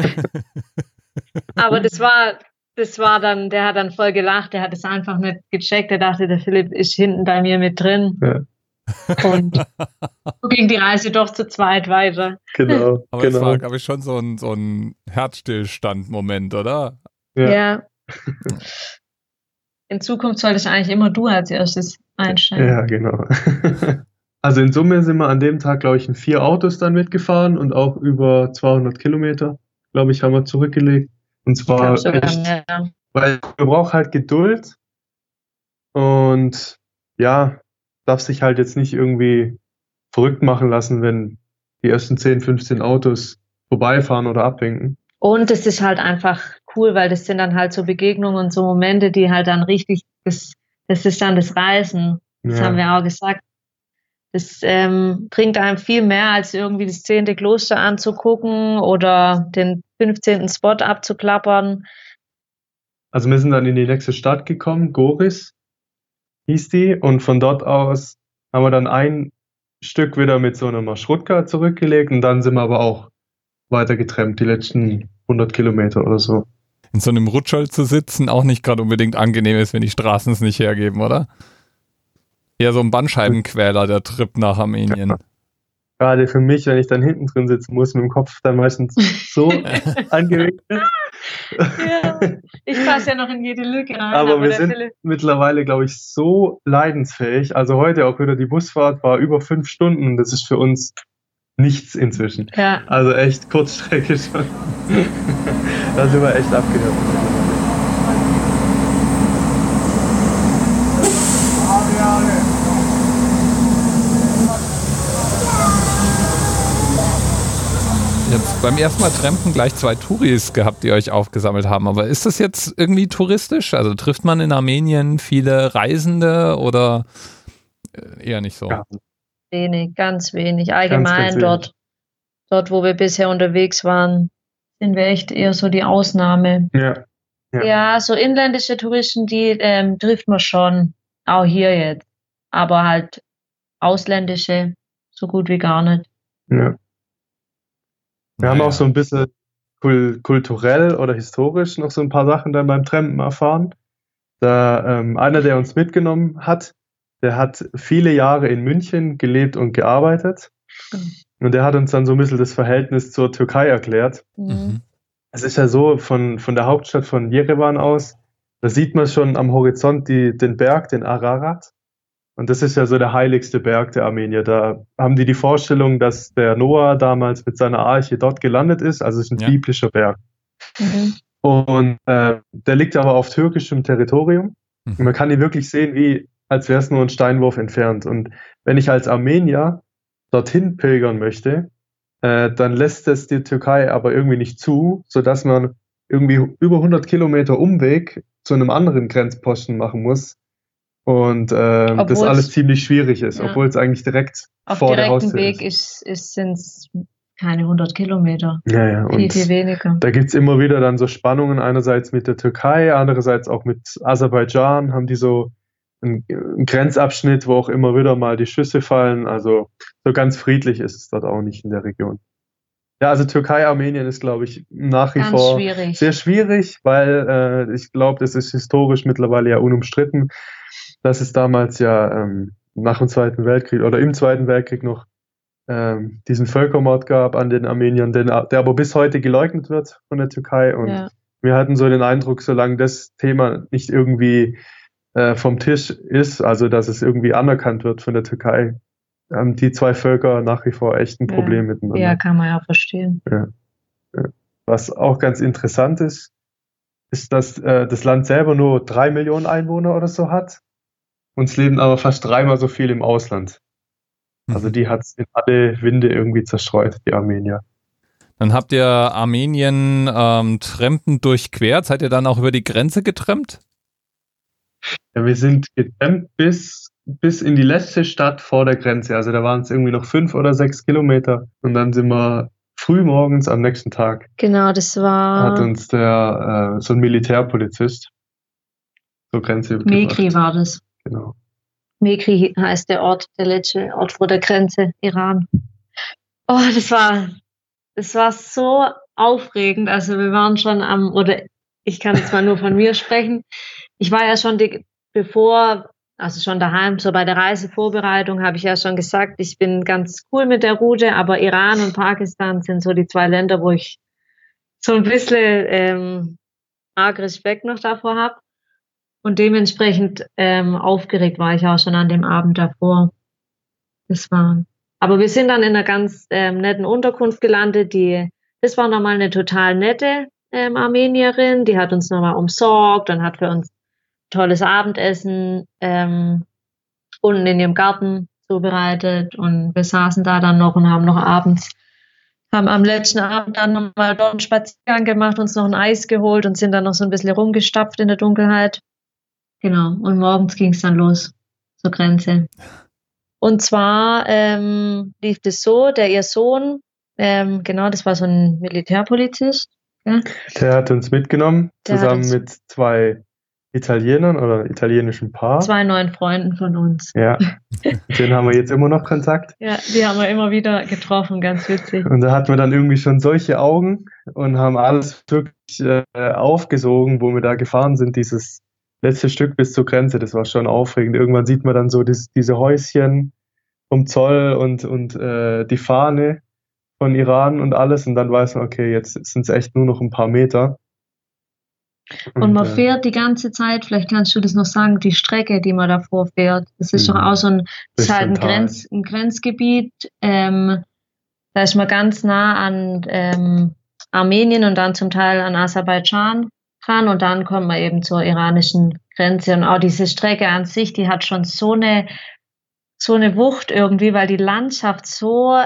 [SPEAKER 3] Aber das war, das war dann, der hat dann voll gelacht, der hat es einfach nicht gecheckt, der dachte, der Philipp ist hinten bei mir mit drin.
[SPEAKER 2] Ja.
[SPEAKER 3] Und so ging die Reise doch zu zweit weiter.
[SPEAKER 2] Genau.
[SPEAKER 1] Aber
[SPEAKER 2] genau.
[SPEAKER 1] es war, glaube ich, schon so ein, so ein Herzstillstand-Moment, oder?
[SPEAKER 2] Ja.
[SPEAKER 3] Ja. In Zukunft solltest eigentlich immer du als erstes einsteigen.
[SPEAKER 2] Ja, genau. Also in Summe sind wir an dem Tag, glaube ich, in vier Autos dann mitgefahren und auch über zweihundert Kilometer, glaube ich, haben wir zurückgelegt. Und zwar
[SPEAKER 3] Ich glaub, so
[SPEAKER 2] echt,
[SPEAKER 3] lange, ja.
[SPEAKER 2] weil man braucht halt Geduld und ja, darf sich halt jetzt nicht irgendwie verrückt machen lassen, wenn die ersten zehn, fünfzehn Autos vorbeifahren oder abwinken.
[SPEAKER 3] Und es ist halt einfach cool, weil das sind dann halt so Begegnungen und so Momente, die halt dann richtig, das, das ist dann das Reisen. Das
[SPEAKER 2] Ja.
[SPEAKER 3] haben wir auch gesagt. Das ähm, bringt einem viel mehr, als irgendwie das zehnte Kloster anzugucken oder den fünfzehnten Spot abzuklappern.
[SPEAKER 2] Also wir sind dann in die nächste Stadt gekommen, Goris hieß die, und von dort aus haben wir dann ein Stück wieder mit so einer Marschrutka zurückgelegt und dann sind wir aber auch weiter getrennt, die letzten hundert Kilometer oder so.
[SPEAKER 1] In so einem Rutscherl zu sitzen, auch nicht gerade unbedingt angenehm ist, wenn die Straßen es nicht hergeben, oder? Eher so ein Bandscheibenquäler, der Trip nach Armenien.
[SPEAKER 2] Ja. Gerade für mich, wenn ich dann hinten drin sitzen muss, mit dem Kopf dann meistens so angeregt ist.
[SPEAKER 3] Ja, ich passe ja noch in jede Lücke rein.
[SPEAKER 2] Aber,
[SPEAKER 3] aber
[SPEAKER 2] wir
[SPEAKER 3] der
[SPEAKER 2] sind
[SPEAKER 3] Philipp,
[SPEAKER 2] mittlerweile, glaube ich, so leidensfähig. Also heute auch wieder die Busfahrt war über fünf Stunden. Das ist für uns nichts inzwischen.
[SPEAKER 3] ja,
[SPEAKER 2] Also echt Kurzstrecke schon. Da sind wir echt abgehört.
[SPEAKER 1] Jetzt beim ersten Mal Trampen gleich zwei Touris gehabt, die euch aufgesammelt haben. Aber ist das jetzt irgendwie touristisch? Also trifft man in Armenien viele Reisende oder eher nicht so?
[SPEAKER 2] Ja.
[SPEAKER 3] wenig, ganz wenig. Allgemein
[SPEAKER 2] Ganz, ganz
[SPEAKER 3] dort, dort, wo wir bisher unterwegs waren, sind wir echt eher so die Ausnahme.
[SPEAKER 2] Ja. Ja.
[SPEAKER 3] Ja, so inländische Touristen, die ähm, trifft man schon, auch hier jetzt. Aber halt ausländische so gut wie gar nicht.
[SPEAKER 2] Ja. Wir
[SPEAKER 1] Naja.
[SPEAKER 2] haben auch so ein bisschen kul kulturell oder historisch noch so ein paar Sachen dann beim Trampen erfahren. Da ähm, einer, der uns mitgenommen hat, der hat viele Jahre in München gelebt und gearbeitet. Und der hat uns dann so ein bisschen das Verhältnis zur Türkei erklärt.
[SPEAKER 3] Mhm.
[SPEAKER 1] Mhm.
[SPEAKER 2] Es ist ja so, von, von der Hauptstadt von Jerewan aus, da sieht man schon am Horizont die, den Berg, den Ararat. Und das ist ja so der heiligste Berg der Armenier. Da haben die die Vorstellung, dass der Noah damals mit seiner Arche dort gelandet ist. Also es ist ein
[SPEAKER 1] Ja.
[SPEAKER 2] biblischer Berg.
[SPEAKER 3] Mhm.
[SPEAKER 2] Und äh, der liegt aber auf türkischem Territorium. Und man kann ihn wirklich sehen, wie als wäre es nur ein Steinwurf entfernt. Und wenn ich als Armenier dorthin pilgern möchte, äh, dann lässt es die Türkei aber irgendwie nicht zu, sodass man irgendwie über hundert Kilometer Umweg zu einem anderen Grenzposten machen muss. Und äh, das
[SPEAKER 3] Obwohl's-
[SPEAKER 2] alles ziemlich schwierig ist,
[SPEAKER 3] Ja.
[SPEAKER 2] obwohl es eigentlich direkt
[SPEAKER 3] Auf
[SPEAKER 2] vor der
[SPEAKER 3] direktem
[SPEAKER 2] Haustür
[SPEAKER 3] Weg
[SPEAKER 2] ist.
[SPEAKER 3] ist, ist, sind es keine hundert Kilometer.
[SPEAKER 2] Ja, ja.
[SPEAKER 3] Viel,
[SPEAKER 2] Und
[SPEAKER 3] viel weniger.
[SPEAKER 2] da gibt's immer wieder dann so Spannungen, einerseits mit der Türkei, andererseits auch mit Aserbaidschan, haben die so einen, einen Grenzabschnitt, wo auch immer wieder mal die Schüsse fallen. Also so ganz friedlich ist es dort auch nicht in der Region. Ja, also Türkei, Armenien ist, glaube ich, nach wie
[SPEAKER 3] Ganz
[SPEAKER 2] vor
[SPEAKER 3] schwierig.
[SPEAKER 2] sehr schwierig, weil äh, ich glaube, das ist historisch mittlerweile ja unumstritten, dass es damals ja ähm, nach dem Zweiten Weltkrieg oder im Zweiten Weltkrieg noch ähm, diesen Völkermord gab an den Armeniern, den, der aber bis heute geleugnet wird von der Türkei. Und
[SPEAKER 3] Ja.
[SPEAKER 2] wir hatten so den Eindruck, solange das Thema nicht irgendwie äh, vom Tisch ist, also dass es irgendwie anerkannt wird von der Türkei, haben die zwei Völker nach wie vor echt ein
[SPEAKER 3] Ja.
[SPEAKER 2] Problem miteinander.
[SPEAKER 3] Ja, kann man ja verstehen.
[SPEAKER 2] Ja. Ja. Was auch ganz interessant ist, ist, dass äh, das Land selber nur drei Millionen Einwohner oder so hat. Und es leben aber fast dreimal so viel im Ausland. Also die hat es in alle Winde irgendwie zerstreut, die Armenier.
[SPEAKER 1] Dann habt ihr Armenien ähm, trampend durchquert. Seid ihr dann auch über die Grenze getrampt?
[SPEAKER 2] Ja, wir sind getrennt bis, bis in die letzte Stadt vor der Grenze. Also da waren es irgendwie noch fünf oder sechs Kilometer. Und dann sind wir früh morgens am nächsten Tag.
[SPEAKER 3] Genau, das war.
[SPEAKER 2] Hat uns der, äh, so ein Militärpolizist zur Grenze gebracht.
[SPEAKER 3] Mekri war das.
[SPEAKER 2] Genau.
[SPEAKER 3] Mekri heißt der Ort, der letzte Ort vor der Grenze, Iran. Oh, das war, das war so aufregend. Also wir waren schon am, oder ich kann jetzt mal nur von mir sprechen. Ich war ja schon, die, bevor, also schon daheim, so bei der Reisevorbereitung habe ich ja schon gesagt, ich bin ganz cool mit der Route, aber Iran und Pakistan sind so die zwei Länder, wo ich so ein bisschen ähm, arg Respekt noch davor habe. Und dementsprechend ähm, aufgeregt war ich auch schon an dem Abend davor. Das war. Aber wir sind dann in einer ganz ähm, netten Unterkunft gelandet. Die, das war nochmal eine total nette ähm, Armenierin. Die hat uns nochmal umsorgt und hat für uns tolles Abendessen ähm, unten in ihrem Garten zubereitet. Und wir saßen da dann noch und haben noch abends, haben am letzten Abend dann nochmal dort einen Spaziergang gemacht, uns noch ein Eis geholt und sind dann noch so ein bisschen rumgestapft in der Dunkelheit. Genau, und morgens ging es dann los zur Grenze. Und zwar ähm, lief das so, der ihr Sohn, ähm, genau, das war so ein Militärpolizist. Ja?
[SPEAKER 2] Der hat uns mitgenommen,
[SPEAKER 3] Der hat
[SPEAKER 2] zusammen
[SPEAKER 3] uns-
[SPEAKER 2] mit zwei Italienern oder italienischen Paar.
[SPEAKER 3] Zwei neuen Freunden von uns.
[SPEAKER 2] Ja, mit denen haben wir jetzt immer noch Kontakt.
[SPEAKER 3] Ja, die haben wir immer wieder getroffen, ganz witzig.
[SPEAKER 2] Und da hatten wir dann irgendwie schon solche Augen und haben alles wirklich äh, aufgesogen, wo wir da gefahren sind, dieses letzte Stück bis zur Grenze. Das war schon aufregend. Irgendwann sieht man dann so das, diese Häuschen vom Zoll und, und äh, die Fahne von Iran und alles. Und dann weiß man, okay, jetzt sind es echt nur noch ein paar Meter.
[SPEAKER 3] Und man
[SPEAKER 2] äh,
[SPEAKER 3] fährt die ganze Zeit, vielleicht kannst du das noch sagen, die Strecke, die man davor fährt. Das ist
[SPEAKER 2] Mhm.
[SPEAKER 3] doch auch so ein, das ist halt ein,
[SPEAKER 2] Bisschen Tal.
[SPEAKER 3] Grenz, ein Grenzgebiet. Ähm, da ist man ganz nah an ähm, Armenien und dann zum Teil an Aserbaidschan dran und dann kommt man eben zur iranischen Grenze. Und auch diese Strecke an sich, die hat schon so eine, so eine Wucht irgendwie, weil die Landschaft so,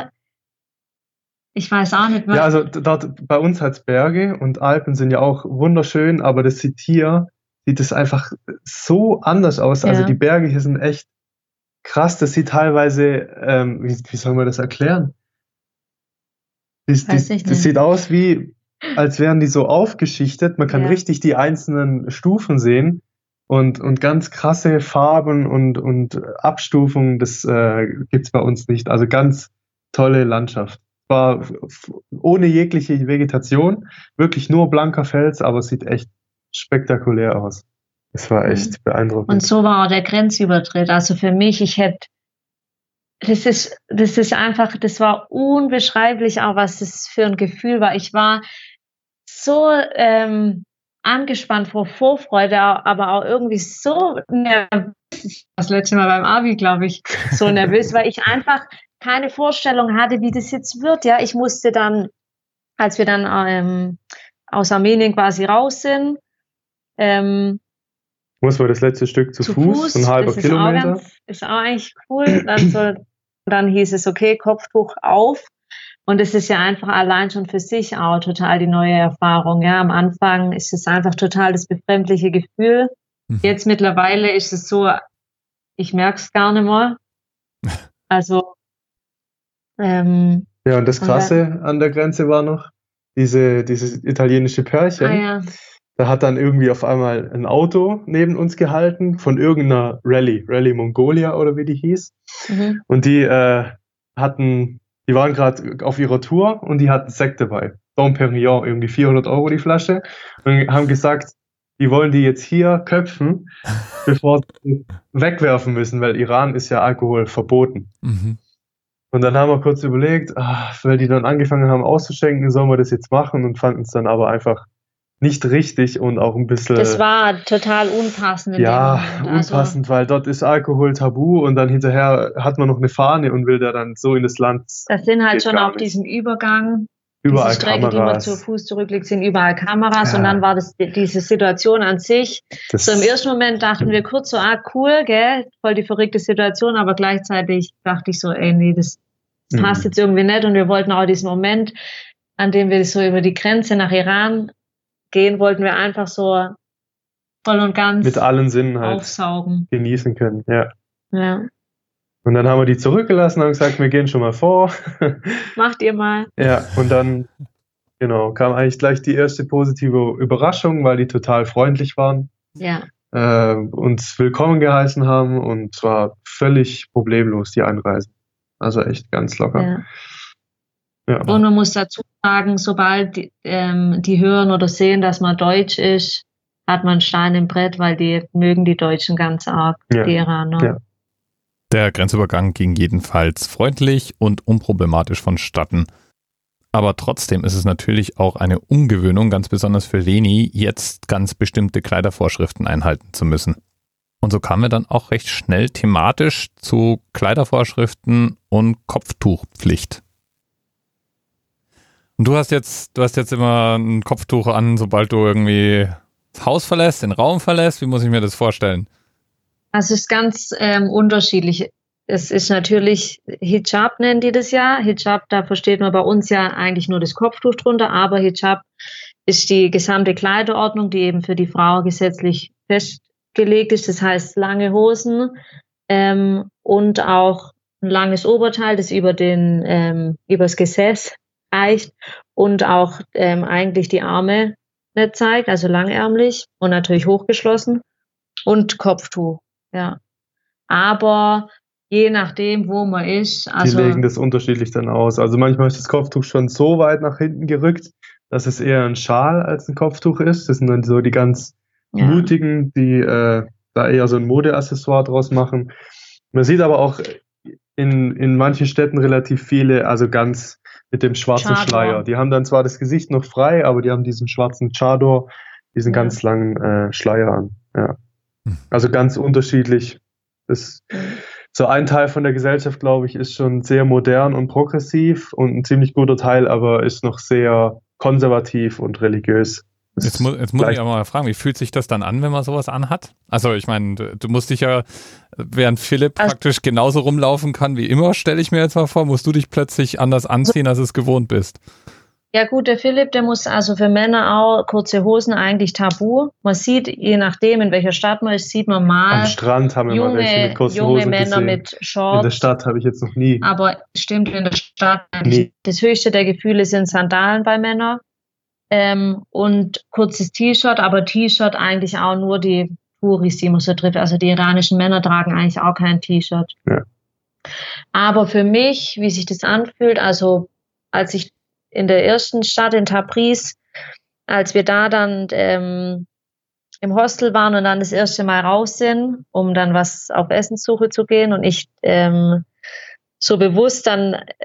[SPEAKER 3] ich weiß auch nicht, was.
[SPEAKER 2] Ja, also dort bei uns hat es Berge und Alpen sind ja auch wunderschön, aber das sieht hier, sieht es einfach so anders aus. Also
[SPEAKER 3] Ja.
[SPEAKER 2] die Berge hier sind echt krass. Das sieht teilweise, ähm, wie, wie soll man das erklären? Das,
[SPEAKER 3] Weiß
[SPEAKER 2] das,
[SPEAKER 3] ich
[SPEAKER 2] das
[SPEAKER 3] nicht.
[SPEAKER 2] sieht aus wie, als wären die so aufgeschichtet. Man kann
[SPEAKER 3] Ja.
[SPEAKER 2] richtig die einzelnen Stufen sehen und, und ganz krasse Farben und, und Abstufungen. Das äh, gibt's bei uns nicht. Also ganz tolle Landschaft. War f- ohne jegliche Vegetation, wirklich nur blanker Fels, aber es sieht echt spektakulär aus. Es war echt beeindruckend.
[SPEAKER 3] Und so war auch der Grenzübertritt. Also für mich, ich hätte, das ist, das ist einfach, das war unbeschreiblich auch, was das für ein Gefühl war. Ich war so ähm, angespannt vor Vorfreude, aber auch irgendwie so nervös. Ich war das letzte Mal beim Abi, glaube ich, so nervös, weil ich einfach keine Vorstellung hatte, wie das jetzt wird. Ja, ich musste dann, als wir dann ähm, aus Armenien quasi raus sind, ähm,
[SPEAKER 2] Muss man das letzte Stück zu, Fuß, ein halber
[SPEAKER 3] das ist
[SPEAKER 2] Kilometer.
[SPEAKER 3] Auch ganz, ist auch eigentlich cool. Dann, so, dann hieß es, okay, Kopftuch auf. Und es ist ja einfach allein schon für sich auch total die neue Erfahrung. Ja, am Anfang ist es einfach total das befremdliche Gefühl.
[SPEAKER 1] Mhm.
[SPEAKER 3] Jetzt mittlerweile ist es so, ich merke es gar nicht mehr. Also, ähm,
[SPEAKER 2] Ja, und das
[SPEAKER 3] Und
[SPEAKER 2] Krasse an der Grenze war noch, diese, dieses italienische Pärchen,
[SPEAKER 3] ah ja,
[SPEAKER 2] da hat dann irgendwie auf einmal ein Auto neben uns gehalten von irgendeiner Rallye, Rallye Mongolia oder wie die hieß.
[SPEAKER 3] mhm.
[SPEAKER 2] Und die äh, hatten, die waren gerade auf ihrer Tour und die hatten Sekt dabei. Dom Perignon, irgendwie vierhundert Euro die Flasche. Und haben gesagt, die wollen die jetzt hier köpfen, bevor sie wegwerfen müssen, weil Iran ist ja Alkohol verboten.
[SPEAKER 1] Mhm.
[SPEAKER 2] Und dann haben wir kurz überlegt, ach, weil die dann angefangen haben auszuschenken, sollen wir das jetzt machen und fanden es dann aber einfach nicht richtig und auch ein bisschen...
[SPEAKER 3] Das war total unpassend. In
[SPEAKER 2] ja,
[SPEAKER 3] dem Moment.
[SPEAKER 2] unpassend, also, weil dort ist Alkohol tabu und dann hinterher hat man noch eine Fahne und will da dann so in das Land...
[SPEAKER 3] Das sind halt schon auf diesem Übergang,
[SPEAKER 2] überall
[SPEAKER 3] diese Strecke,
[SPEAKER 2] Kameras.
[SPEAKER 3] die man zu Fuß zurücklegt, sind überall Kameras
[SPEAKER 2] Ja.
[SPEAKER 3] und dann war das diese Situation an sich.
[SPEAKER 2] Das
[SPEAKER 3] So im ersten Moment dachten wir kurz so, ah cool, gell, voll die verrückte Situation, aber gleichzeitig dachte ich so, ey nee, das, das
[SPEAKER 2] Mhm.
[SPEAKER 3] passt jetzt irgendwie nicht und wir wollten auch diesen Moment, an dem wir so über die Grenze nach Iran gehen, wollten wir einfach so voll und ganz
[SPEAKER 2] mit allen Sinnen halt
[SPEAKER 3] aufsaugen.
[SPEAKER 2] genießen können, ja.
[SPEAKER 3] Ja.
[SPEAKER 2] Und dann haben wir die zurückgelassen und gesagt, wir gehen schon mal vor.
[SPEAKER 3] Macht ihr mal.
[SPEAKER 2] Ja, und dann, genau, kam eigentlich gleich die erste positive Überraschung, weil die total freundlich waren,
[SPEAKER 3] Ja.
[SPEAKER 2] äh, uns willkommen geheißen haben und zwar völlig problemlos die Einreise. Also echt ganz locker.
[SPEAKER 3] Ja.
[SPEAKER 2] Ja.
[SPEAKER 3] Und man muss dazu sagen, sobald die, ähm, die hören oder sehen, dass man Deutsch ist, hat man einen Stein im Brett, weil die mögen die Deutschen ganz arg,
[SPEAKER 2] Ja.
[SPEAKER 3] die Iraner.
[SPEAKER 2] Ja.
[SPEAKER 1] Der Grenzübergang ging jedenfalls freundlich und unproblematisch vonstatten. Aber trotzdem ist es natürlich auch eine Umgewöhnung, ganz besonders für Leni, jetzt ganz bestimmte Kleidervorschriften einhalten zu müssen. Und so kamen wir dann auch recht schnell thematisch zu Kleidervorschriften und Kopftuchpflicht. Und du hast jetzt, du hast jetzt immer ein Kopftuch an, sobald du irgendwie das Haus verlässt, den Raum verlässt. Wie muss ich mir das vorstellen?
[SPEAKER 3] Also es ist ganz ähm, unterschiedlich. Es ist natürlich Hijab, nennen die das ja. Hijab, da versteht man bei uns ja eigentlich nur das Kopftuch drunter, aber Hijab ist die gesamte Kleiderordnung, die eben für die Frau gesetzlich festgelegt ist. Das heißt lange Hosen ähm, und auch ein langes Oberteil, das über den ähm, übers Gesäß reicht und auch ähm, eigentlich die Arme nicht zeigt, also langärmlich und natürlich hochgeschlossen und Kopftuch, ja. Aber je nachdem, wo man ist, also
[SPEAKER 2] Die legen das unterschiedlich dann aus. Also manchmal ist das Kopftuch schon so weit nach hinten gerückt, dass es eher ein Schal als ein Kopftuch ist. Das sind dann so die ganz
[SPEAKER 3] ja.
[SPEAKER 2] Mutigen, die äh, da eher so ein Modeaccessoire draus machen. Man sieht aber auch in, in manchen Städten relativ viele, also ganz mit dem schwarzen
[SPEAKER 3] Chador.
[SPEAKER 2] Schleier. Die haben dann zwar das Gesicht noch frei, aber die haben diesen schwarzen Chador, diesen
[SPEAKER 3] Ja.
[SPEAKER 2] ganz langen äh, Schleier an. Ja.
[SPEAKER 1] Hm.
[SPEAKER 2] Also ganz unterschiedlich. Das,
[SPEAKER 3] Mhm.
[SPEAKER 2] so ein Teil von der Gesellschaft, glaube ich, ist schon sehr modern und progressiv und ein ziemlich guter Teil, aber ist noch sehr konservativ und religiös. Das
[SPEAKER 1] Jetzt, mu jetzt muss ich aber mal fragen, wie fühlt sich das dann an, wenn man sowas anhat? Also ich meine, du, du musst dich ja, während Philipp
[SPEAKER 3] Also,
[SPEAKER 1] praktisch genauso rumlaufen kann wie immer, stelle ich mir jetzt mal vor, musst du dich plötzlich anders anziehen, als es gewohnt bist.
[SPEAKER 3] Ja gut, der Philipp, der muss also für Männer auch kurze Hosen eigentlich tabu. Man sieht, je nachdem, in welcher Stadt man ist, sieht man
[SPEAKER 2] Am
[SPEAKER 3] mal
[SPEAKER 2] Strand haben wir mal welche
[SPEAKER 3] junge,
[SPEAKER 2] mit kurzen
[SPEAKER 3] junge
[SPEAKER 2] Hosen
[SPEAKER 3] Männer
[SPEAKER 2] gesehen.
[SPEAKER 3] mit
[SPEAKER 2] In der
[SPEAKER 3] Shorts.
[SPEAKER 2] Stadt habe ich jetzt noch nie.
[SPEAKER 3] Aber stimmt, in der Stadt eigentlich.
[SPEAKER 2] Nee.
[SPEAKER 3] Das höchste der Gefühle sind Sandalen bei Männern. Ähm, und kurzes T-Shirt, aber T-Shirt eigentlich auch nur die Touris, die man so trifft. Also die iranischen Männer tragen eigentlich auch kein T-Shirt.
[SPEAKER 2] Ja.
[SPEAKER 3] Aber für mich, wie sich das anfühlt, also als ich in der ersten Stadt in Tabriz, als wir da dann ähm, im Hostel waren und dann das erste Mal raus sind, um dann was auf Essenssuche zu gehen und ich ähm, so bewusst dann äh,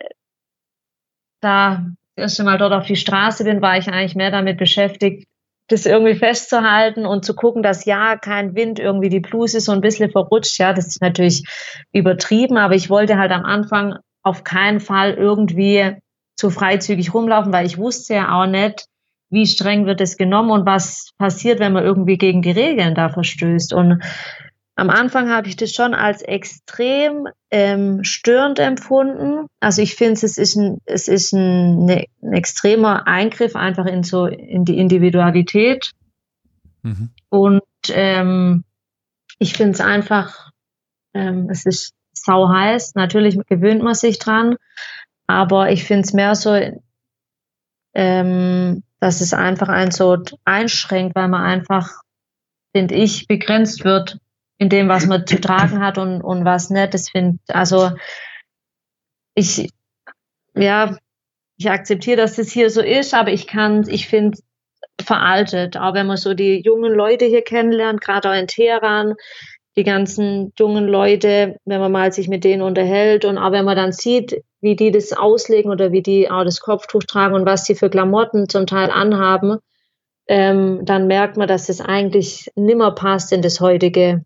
[SPEAKER 3] da das erste Mal dort auf die Straße bin, war ich eigentlich mehr damit beschäftigt, das irgendwie festzuhalten und zu gucken, dass ja kein Wind irgendwie die Bluse so ein bisschen verrutscht. Ja, das ist natürlich übertrieben, aber ich wollte halt am Anfang auf keinen Fall irgendwie zu freizügig rumlaufen, weil ich wusste ja auch nicht, wie streng wird es genommen und was passiert, wenn man irgendwie gegen die Regeln da verstößt. Und am Anfang habe ich das schon als extrem ähm, störend empfunden. Also ich finde, es ist ein, es ist ein, ne, ein extremer Eingriff einfach in so in die Individualität.
[SPEAKER 1] Mhm.
[SPEAKER 3] Und ähm, ich finde es einfach, ähm, es ist sau heiß. Natürlich gewöhnt man sich dran, aber ich finde es mehr so, ähm, dass es einfach einen so einschränkt, weil man einfach, finde ich, begrenzt wird in dem, was man zu tragen hat und, und was nicht. Das finde, also ich, ja, ich akzeptiere, dass das hier so ist, aber ich kann, ich finde, veraltet. Auch wenn man so die jungen Leute hier kennenlernt, gerade auch in Teheran, die ganzen jungen Leute, wenn man mal sich mit denen unterhält und auch wenn man dann sieht, wie die das auslegen oder wie die auch das Kopftuch tragen und was die für Klamotten zum Teil anhaben, ähm, dann merkt man, dass das eigentlich nimmer passt in das heutige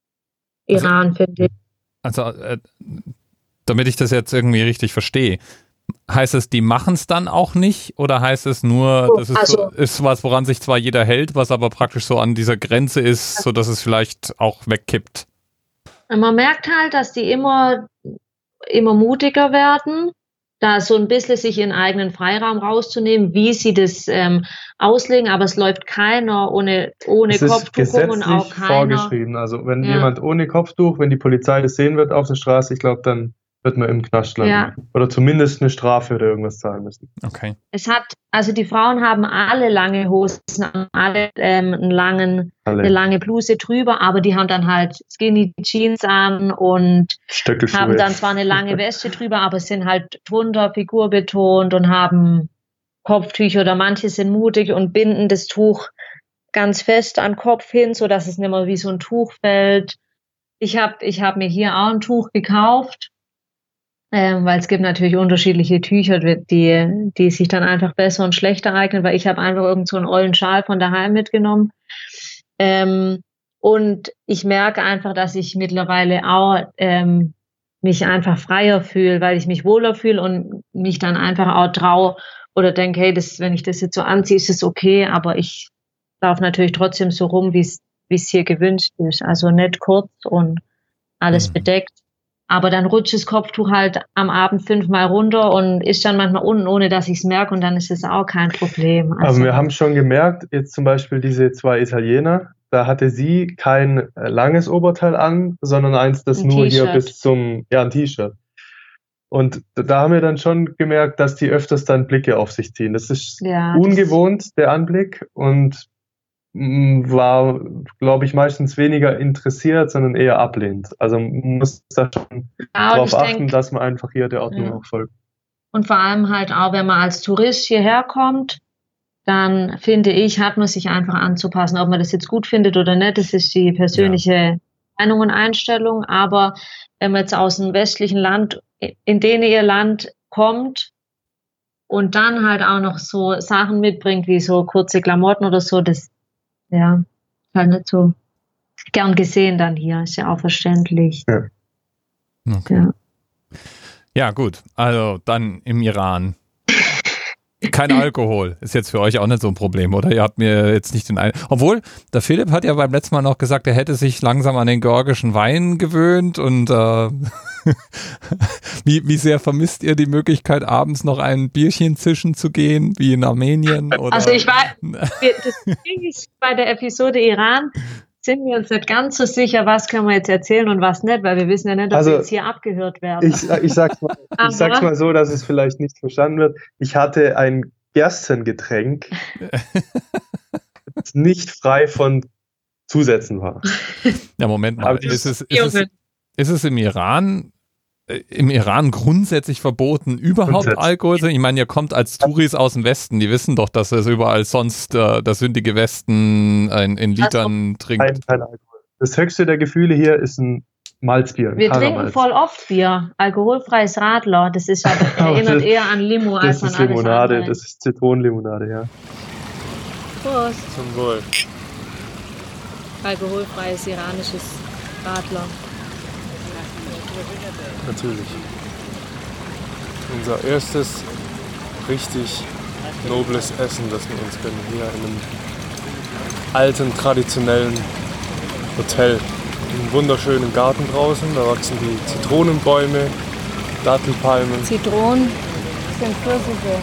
[SPEAKER 3] Iran, also, finde ich.
[SPEAKER 1] Also, äh, damit ich das jetzt irgendwie richtig verstehe, heißt es, die machen es dann auch nicht oder heißt es nur, das ist,
[SPEAKER 3] also,
[SPEAKER 1] so, ist was, woran sich zwar jeder hält, was aber praktisch so an dieser Grenze ist, so dass es vielleicht auch wegkippt?
[SPEAKER 3] Man merkt halt, dass die immer, immer mutiger werden, da so ein bisschen sich ihren eigenen Freiraum rauszunehmen, wie sie das ähm, auslegen, aber es läuft keiner ohne, ohne
[SPEAKER 2] es ist
[SPEAKER 3] Kopftuch rum und auch keiner.
[SPEAKER 2] Vorgeschrieben. Also wenn
[SPEAKER 3] ja.
[SPEAKER 2] jemand ohne Kopftuch, wenn die Polizei das sehen wird auf der Straße, ich glaube, dann wird man im Knast landen.
[SPEAKER 3] Ja.
[SPEAKER 2] Oder zumindest eine Strafe oder irgendwas zahlen müssen.
[SPEAKER 1] Okay.
[SPEAKER 3] Es hat, also die Frauen haben alle lange Hosen, alle ähm, einen langen, alle. eine lange Bluse drüber, aber die haben dann halt Skinny Jeans an und haben dann zwar eine lange Weste drüber, aber sind halt drunter figurbetont und haben Kopftücher oder manche sind mutig und binden das Tuch ganz fest an den Kopf hin, sodass es nicht mehr wie so ein Tuch fällt. Ich habe ich hab mir hier auch ein Tuch gekauft. Ähm, weil es gibt natürlich unterschiedliche Tücher, die, die sich dann einfach besser und schlechter eignen, weil ich habe einfach irgend so einen ollen Schal von daheim mitgenommen. Ähm, und ich merke einfach, dass ich mittlerweile auch ähm, mich einfach freier fühle, weil ich mich wohler fühle und mich dann einfach auch traue oder denke, hey, das, wenn ich das jetzt so anziehe, ist es okay, aber ich laufe natürlich trotzdem so rum, wie es hier gewünscht ist. Also nicht kurz und alles mhm. bedeckt. Aber dann rutscht das Kopftuch halt am Abend fünfmal runter und ist dann manchmal unten, ohne dass ich es merke und dann ist es auch kein Problem. Also
[SPEAKER 2] aber wir haben schon gemerkt, jetzt zum Beispiel diese zwei Italiener, da hatte sie kein langes Oberteil an, sondern eins, das nur hier bis zum, ja, ein T-Shirt. Und da haben wir dann schon gemerkt, dass die öfters dann Blicke auf sich ziehen. Das ist ja, ungewohnt, das der Anblick, und war, glaube ich, meistens weniger interessiert, sondern eher ablehnend. Also man muss da schon ja, darauf achten, denk, dass man einfach hier der Ordnung
[SPEAKER 3] ja.
[SPEAKER 2] auch folgt.
[SPEAKER 3] Und vor allem halt auch, wenn man als Tourist hierher kommt, dann finde ich, hat man sich einfach anzupassen. Ob man das jetzt gut findet oder nicht, das ist die persönliche ja. Meinung und Einstellung. Aber wenn man jetzt aus einem westlichen Land, in den ihr Land kommt und dann halt auch noch so Sachen mitbringt, wie so kurze Klamotten oder so, das ja, halt nicht so gern gesehen dann hier, ist ja auch verständlich.
[SPEAKER 2] Ja.
[SPEAKER 1] Okay. Ja. Ja, gut, also dann im Iran. Kein Alkohol ist jetzt für euch auch nicht so ein Problem, oder? Ihr habt mir jetzt nicht den ein. Obwohl, der Philipp hat ja beim letzten Mal noch gesagt, er hätte sich langsam an den georgischen Wein gewöhnt und äh, wie, wie sehr vermisst ihr die Möglichkeit, abends noch ein Bierchen zischen zu gehen, wie in Armenien? Oder?
[SPEAKER 3] Also ich war, das Ding ist, bei der Episode Iran sind wir uns nicht ganz so sicher, was können wir jetzt erzählen und was nicht, weil wir wissen ja nicht, ob
[SPEAKER 2] also,
[SPEAKER 3] wir jetzt hier abgehört werden.
[SPEAKER 2] Ich, ich, sag's mal, ich sag's mal so, dass es vielleicht nicht verstanden wird. Ich hatte ein Gerstengetränk, das nicht frei von Zusätzen war.
[SPEAKER 1] Ja, Moment mal. Ist es, ist, es, ist es im Iran im Iran grundsätzlich verboten, überhaupt grundsätzlich. Alkohol? Ich meine, ihr kommt als Touris aus dem Westen, die wissen doch, dass es überall sonst äh, das sündige Westen in, in Litern also, trinkt. Kein, kein Alkohol.
[SPEAKER 2] Das höchste der Gefühle hier ist ein Malzbier. Ein
[SPEAKER 3] Wir trinken voll oft Bier. Alkoholfreies Radler, das ist halt, erinnert das, eher an Limo als an alles andere.
[SPEAKER 2] Das ist Limonade, das ist Zitronenlimonade, ja.
[SPEAKER 3] Prost.
[SPEAKER 5] Zum Wohl.
[SPEAKER 3] Alkoholfreies iranisches Radler.
[SPEAKER 5] Natürlich. Unser erstes richtig nobles Essen, das wir uns gönnen, hier in einem alten, traditionellen Hotel. Einen wunderschönen Garten draußen, da wachsen die Zitronenbäume, Dattelpalmen.
[SPEAKER 3] Zitronen sind Pfirsiche.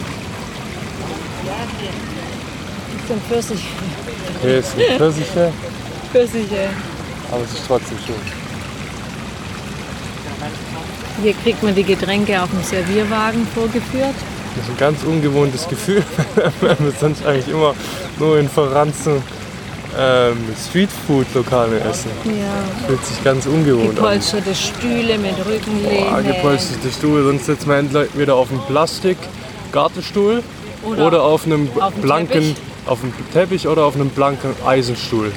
[SPEAKER 3] Das sind Pfirsiche.
[SPEAKER 5] Okay, es sind Pfirsiche.
[SPEAKER 3] Pfirsiche.
[SPEAKER 5] Aber es ist trotzdem schön.
[SPEAKER 3] Hier kriegt man die Getränke auf dem Servierwagen vorgeführt.
[SPEAKER 5] Das ist ein ganz ungewohntes Gefühl, wenn wir sonst eigentlich immer nur in verranzten ähm, Streetfood-Lokale essen.
[SPEAKER 3] Ja.
[SPEAKER 5] Das fühlt sich ganz ungewohnt an.
[SPEAKER 3] Gepolsterte Stühle mit Rückenlehne.
[SPEAKER 5] Boah, gepolsterte Stühle, sonst sitzen wir entweder auf einem Plastik-Gartenstuhl oder, oder auf einem
[SPEAKER 3] auf
[SPEAKER 5] blanken auf dem Teppich oder auf einem blanken Eisenstuhl.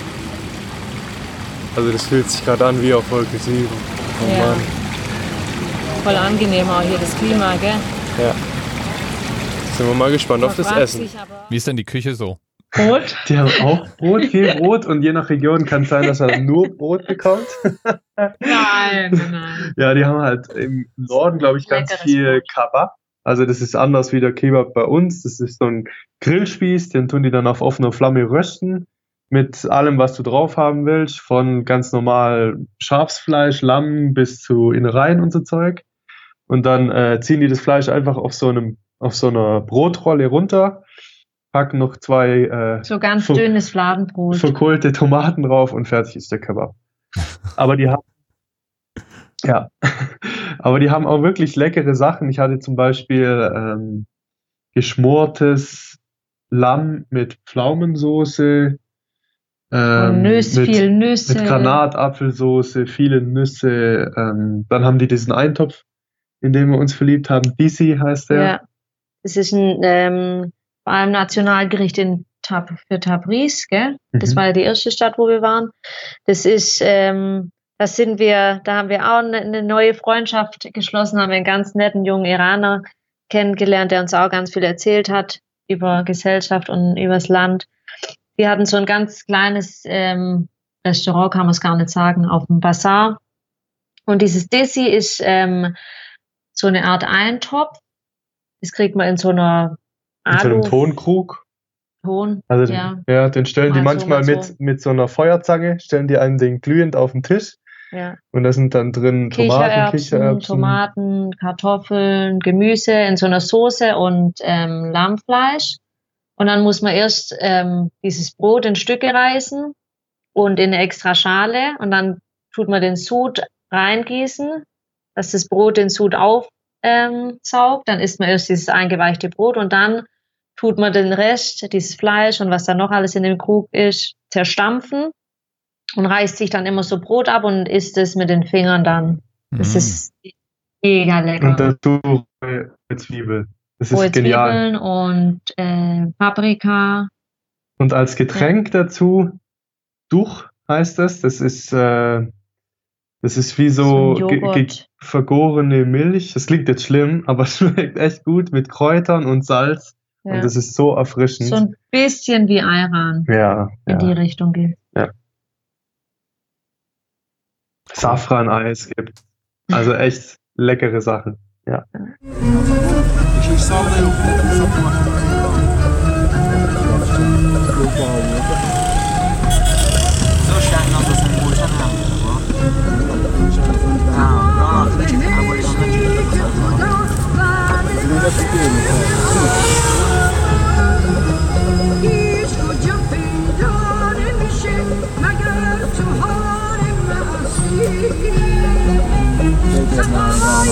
[SPEAKER 5] Also das fühlt sich gerade an wie auf Wolke sieben. Oh
[SPEAKER 3] Ja.
[SPEAKER 5] Mann.
[SPEAKER 3] Voll angenehm auch hier das Klima, gell?
[SPEAKER 5] Ja. Sind wir mal gespannt auf das
[SPEAKER 3] fragt
[SPEAKER 5] Essen.
[SPEAKER 3] sich aber-
[SPEAKER 1] Wie ist denn die Küche so?
[SPEAKER 3] Brot?
[SPEAKER 2] Die haben auch Brot, viel Brot und je nach Region kann es sein, dass er nur Brot bekommt.
[SPEAKER 3] Nein, nein.
[SPEAKER 2] Ja, die haben halt im Norden, glaube ich, ganz
[SPEAKER 3] Leckeres
[SPEAKER 2] viel
[SPEAKER 3] Brot.
[SPEAKER 2] Kebab. Also das ist anders wie der Kebab bei uns. Das ist so ein Grillspieß, den tun die dann auf offener Flamme rösten. Mit allem, was du drauf haben willst. Von ganz normal Schafsfleisch, Lamm bis zu Innereien und so Zeug. Und dann äh, ziehen die das Fleisch einfach auf so einem, auf so einer Brotrolle runter, packen noch zwei äh,
[SPEAKER 3] So ganz
[SPEAKER 2] Ver-
[SPEAKER 3] dünnes Fladenbrot.
[SPEAKER 2] verkohlte Tomaten drauf und fertig ist der Kebab. Aber die haben ja, aber die haben auch wirklich leckere Sachen. Ich hatte zum Beispiel ähm, geschmortes Lamm mit Pflaumensoße, ähm,
[SPEAKER 3] Und Nüsse,
[SPEAKER 2] mit,
[SPEAKER 3] viel Nüsse.
[SPEAKER 2] mit Granatapfelsoße, viele Nüsse. Ähm, dann haben die diesen Eintopf, in den wir uns verliebt haben. Disi heißt der.
[SPEAKER 3] Ja. Das ist ein ähm, vor allem Nationalgericht in Tab für Tabriz, gell? Das
[SPEAKER 2] Mhm.
[SPEAKER 3] war ja die erste Stadt, wo wir waren. Das ist, ähm, das sind wir, da haben wir auch eine, eine neue Freundschaft geschlossen, haben wir einen ganz netten jungen Iraner kennengelernt, der uns auch ganz viel erzählt hat über Gesellschaft und übers Land. Wir hatten so ein ganz kleines ähm, Restaurant, kann man es gar nicht sagen, auf dem Bazar. Und dieses Desi ist ähm, so eine Art Eintopf. Das kriegt man in so einer
[SPEAKER 2] Mit so einem
[SPEAKER 3] Alu-
[SPEAKER 2] Tonkrug.
[SPEAKER 3] Ton.
[SPEAKER 2] Also
[SPEAKER 3] ja,
[SPEAKER 2] ja, den stellen die
[SPEAKER 3] Mal so,
[SPEAKER 2] manchmal
[SPEAKER 3] mal so.
[SPEAKER 2] mit, mit so einer Feuerzange, stellen die einem den glühend auf den Tisch
[SPEAKER 3] ja.
[SPEAKER 2] und da sind dann drin Tomaten,
[SPEAKER 3] Kichererbsen,
[SPEAKER 2] Kichererbsen.
[SPEAKER 3] Tomaten, Kartoffeln, Gemüse in so einer Soße und ähm, Lammfleisch. Und dann muss man erst ähm, dieses Brot in Stücke reißen und in eine extra Schale und dann tut man den Sud reingießen, dass das Brot den Sud aufsaugt. Ähm, saugt. Dann isst man erst dieses eingeweichte Brot und dann tut man den Rest, dieses Fleisch und was da noch alles in dem Krug ist, zerstampfen und reißt sich dann immer so Brot ab und isst es mit den Fingern dann. Das
[SPEAKER 1] Mm.
[SPEAKER 3] ist mega lecker.
[SPEAKER 2] Und dazu rohe Zwiebel. Das ist
[SPEAKER 3] Rohe
[SPEAKER 2] genial.
[SPEAKER 3] Zwiebeln und äh, Paprika.
[SPEAKER 2] Und als Getränk dazu, Duch heißt das. Das ist, äh, das ist wie so,
[SPEAKER 3] So ein
[SPEAKER 2] ge- ge-
[SPEAKER 3] Joghurt.
[SPEAKER 2] vergorene Milch. Das klingt jetzt schlimm, aber es schmeckt echt gut mit Kräutern und Salz.
[SPEAKER 3] Ja.
[SPEAKER 2] Und das ist so erfrischend.
[SPEAKER 3] So ein bisschen wie Ayran
[SPEAKER 2] ja,
[SPEAKER 3] in die
[SPEAKER 2] ja.
[SPEAKER 3] Richtung geht.
[SPEAKER 2] Safran-Eis gibt. Also echt leckere Sachen. Ja.
[SPEAKER 6] هیچ کجا پیدا نمیشه مگر تو حال معصی سماهای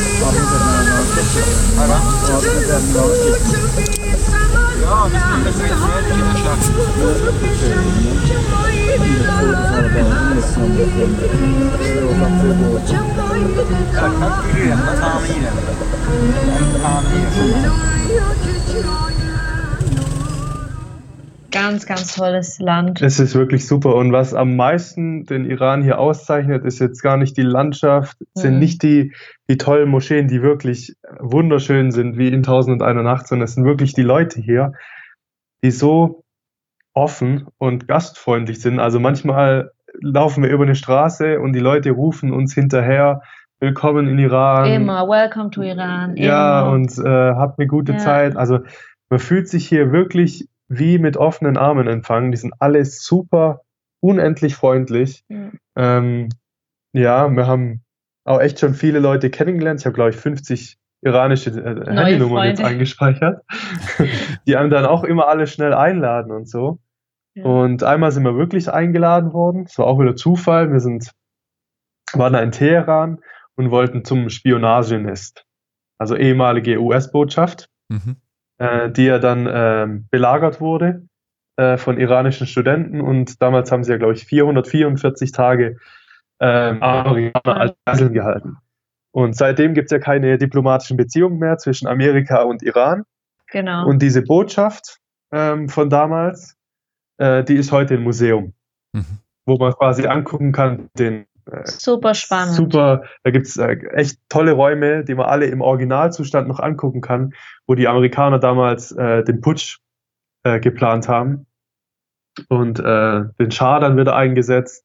[SPEAKER 3] Ganz, ganz tolles Land.
[SPEAKER 2] Es ist wirklich super. Und was am meisten den Iran hier auszeichnet, ist jetzt gar nicht die Landschaft, sind
[SPEAKER 3] Mhm.
[SPEAKER 2] nicht die, die tollen Moscheen, die wirklich wunderschön sind, wie in Tausend und eine Nacht, sondern es sind wirklich die Leute hier, die so offen und gastfreundlich sind. Also manchmal laufen wir über eine Straße und die Leute rufen uns hinterher, willkommen in Iran.
[SPEAKER 3] Immer, welcome to Iran.
[SPEAKER 2] Ja,
[SPEAKER 3] immer.
[SPEAKER 2] und äh, habt eine gute
[SPEAKER 3] Ja.
[SPEAKER 2] Zeit. Also man fühlt sich hier wirklich wie mit offenen Armen empfangen. Die sind alle super, unendlich freundlich.
[SPEAKER 3] Ja.
[SPEAKER 2] Ähm, ja, wir haben auch echt schon viele Leute kennengelernt. Ich habe, glaube ich, fünfzig iranische äh, Handynummern jetzt
[SPEAKER 3] Freunde.
[SPEAKER 2] eingespeichert, die einem dann auch immer alle schnell einladen und so.
[SPEAKER 3] Ja.
[SPEAKER 2] Und einmal sind wir wirklich eingeladen worden. Das war auch wieder Zufall. Wir sind, waren da in Teheran und wollten zum Spionagenest, also ehemalige U S-Botschaft,
[SPEAKER 1] Mhm.
[SPEAKER 2] äh, die ja dann ähm, belagert wurde äh, von iranischen Studenten. Und damals haben sie ja, glaube ich, vierhundertvierundvierzig Tage ähm, Amerikaner als Geiseln gehalten. Und seitdem gibt es ja keine diplomatischen Beziehungen mehr zwischen Amerika und Iran.
[SPEAKER 3] Genau.
[SPEAKER 2] Und diese Botschaft ähm, von damals, äh, die ist heute im Museum,
[SPEAKER 1] Mhm.
[SPEAKER 2] wo man quasi angucken kann, den äh,
[SPEAKER 3] Super spannend.
[SPEAKER 2] super, da gibt's äh, echt tolle Räume, die man alle im Originalzustand noch angucken kann, wo die Amerikaner damals äh, den Putsch äh, geplant haben und äh, den Schah dann wieder eingesetzt.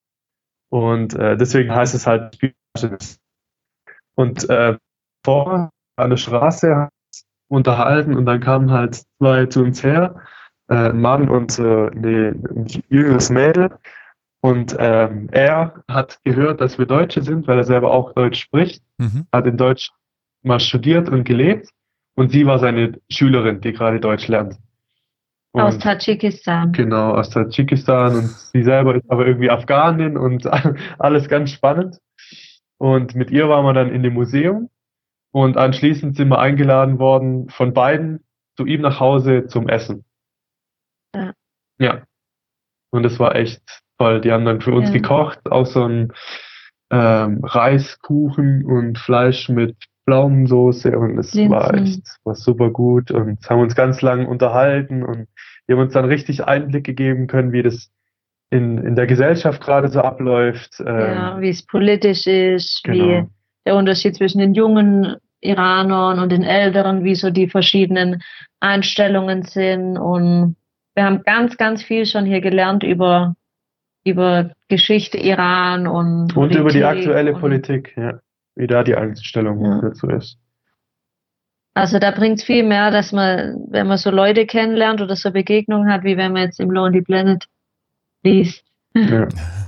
[SPEAKER 2] Und äh, deswegen heißt es halt Spionage. Und äh, vor an der Straße haben wir uns unterhalten und dann kamen halt zwei zu uns her, äh, ein Mann und äh, nee, ein jüngeres Mädel. Und ähm, er hat gehört, dass wir Deutsche sind, weil er selber auch Deutsch spricht,
[SPEAKER 1] Mhm.
[SPEAKER 2] hat in Deutsch mal studiert und gelebt. Und sie war seine Schülerin, die gerade Deutsch lernt.
[SPEAKER 3] Aus
[SPEAKER 2] Und
[SPEAKER 3] Tadschikistan.
[SPEAKER 2] genau, aus Tadschikistan, und sie selber ist aber irgendwie Afghanin und alles ganz spannend. Und mit ihr waren wir dann in dem Museum und anschließend sind wir eingeladen worden von beiden zu ihm nach Hause zum Essen.
[SPEAKER 3] Ja.
[SPEAKER 2] Ja. Und das war echt toll. Die haben dann für uns
[SPEAKER 3] Ja.
[SPEAKER 2] gekocht, auch so ein ähm, Reiskuchen und Fleisch mit Pflaumensoße, und es war
[SPEAKER 3] Linsen.
[SPEAKER 2] echt, war super gut, und haben uns ganz lang unterhalten, und die haben uns dann richtig Einblick gegeben können, wie das in, in der Gesellschaft gerade so abläuft.
[SPEAKER 3] Ja,
[SPEAKER 2] Ähm,
[SPEAKER 3] wie es politisch ist,
[SPEAKER 2] genau.
[SPEAKER 3] wie der Unterschied zwischen den jungen Iranern und den älteren, wie so die verschiedenen Einstellungen sind. Und wir haben ganz, ganz viel schon hier gelernt über, über Geschichte Iran und
[SPEAKER 2] Und über die
[SPEAKER 3] Politik
[SPEAKER 2] aktuelle
[SPEAKER 3] und-
[SPEAKER 2] Politik, ja, wie da die Einstellung
[SPEAKER 3] Ja.
[SPEAKER 2] dazu ist.
[SPEAKER 3] Also da bringt es viel mehr, dass man, wenn man so Leute kennenlernt oder so Begegnungen hat, wie wenn man jetzt im Lonely Planet liest.
[SPEAKER 2] Ja.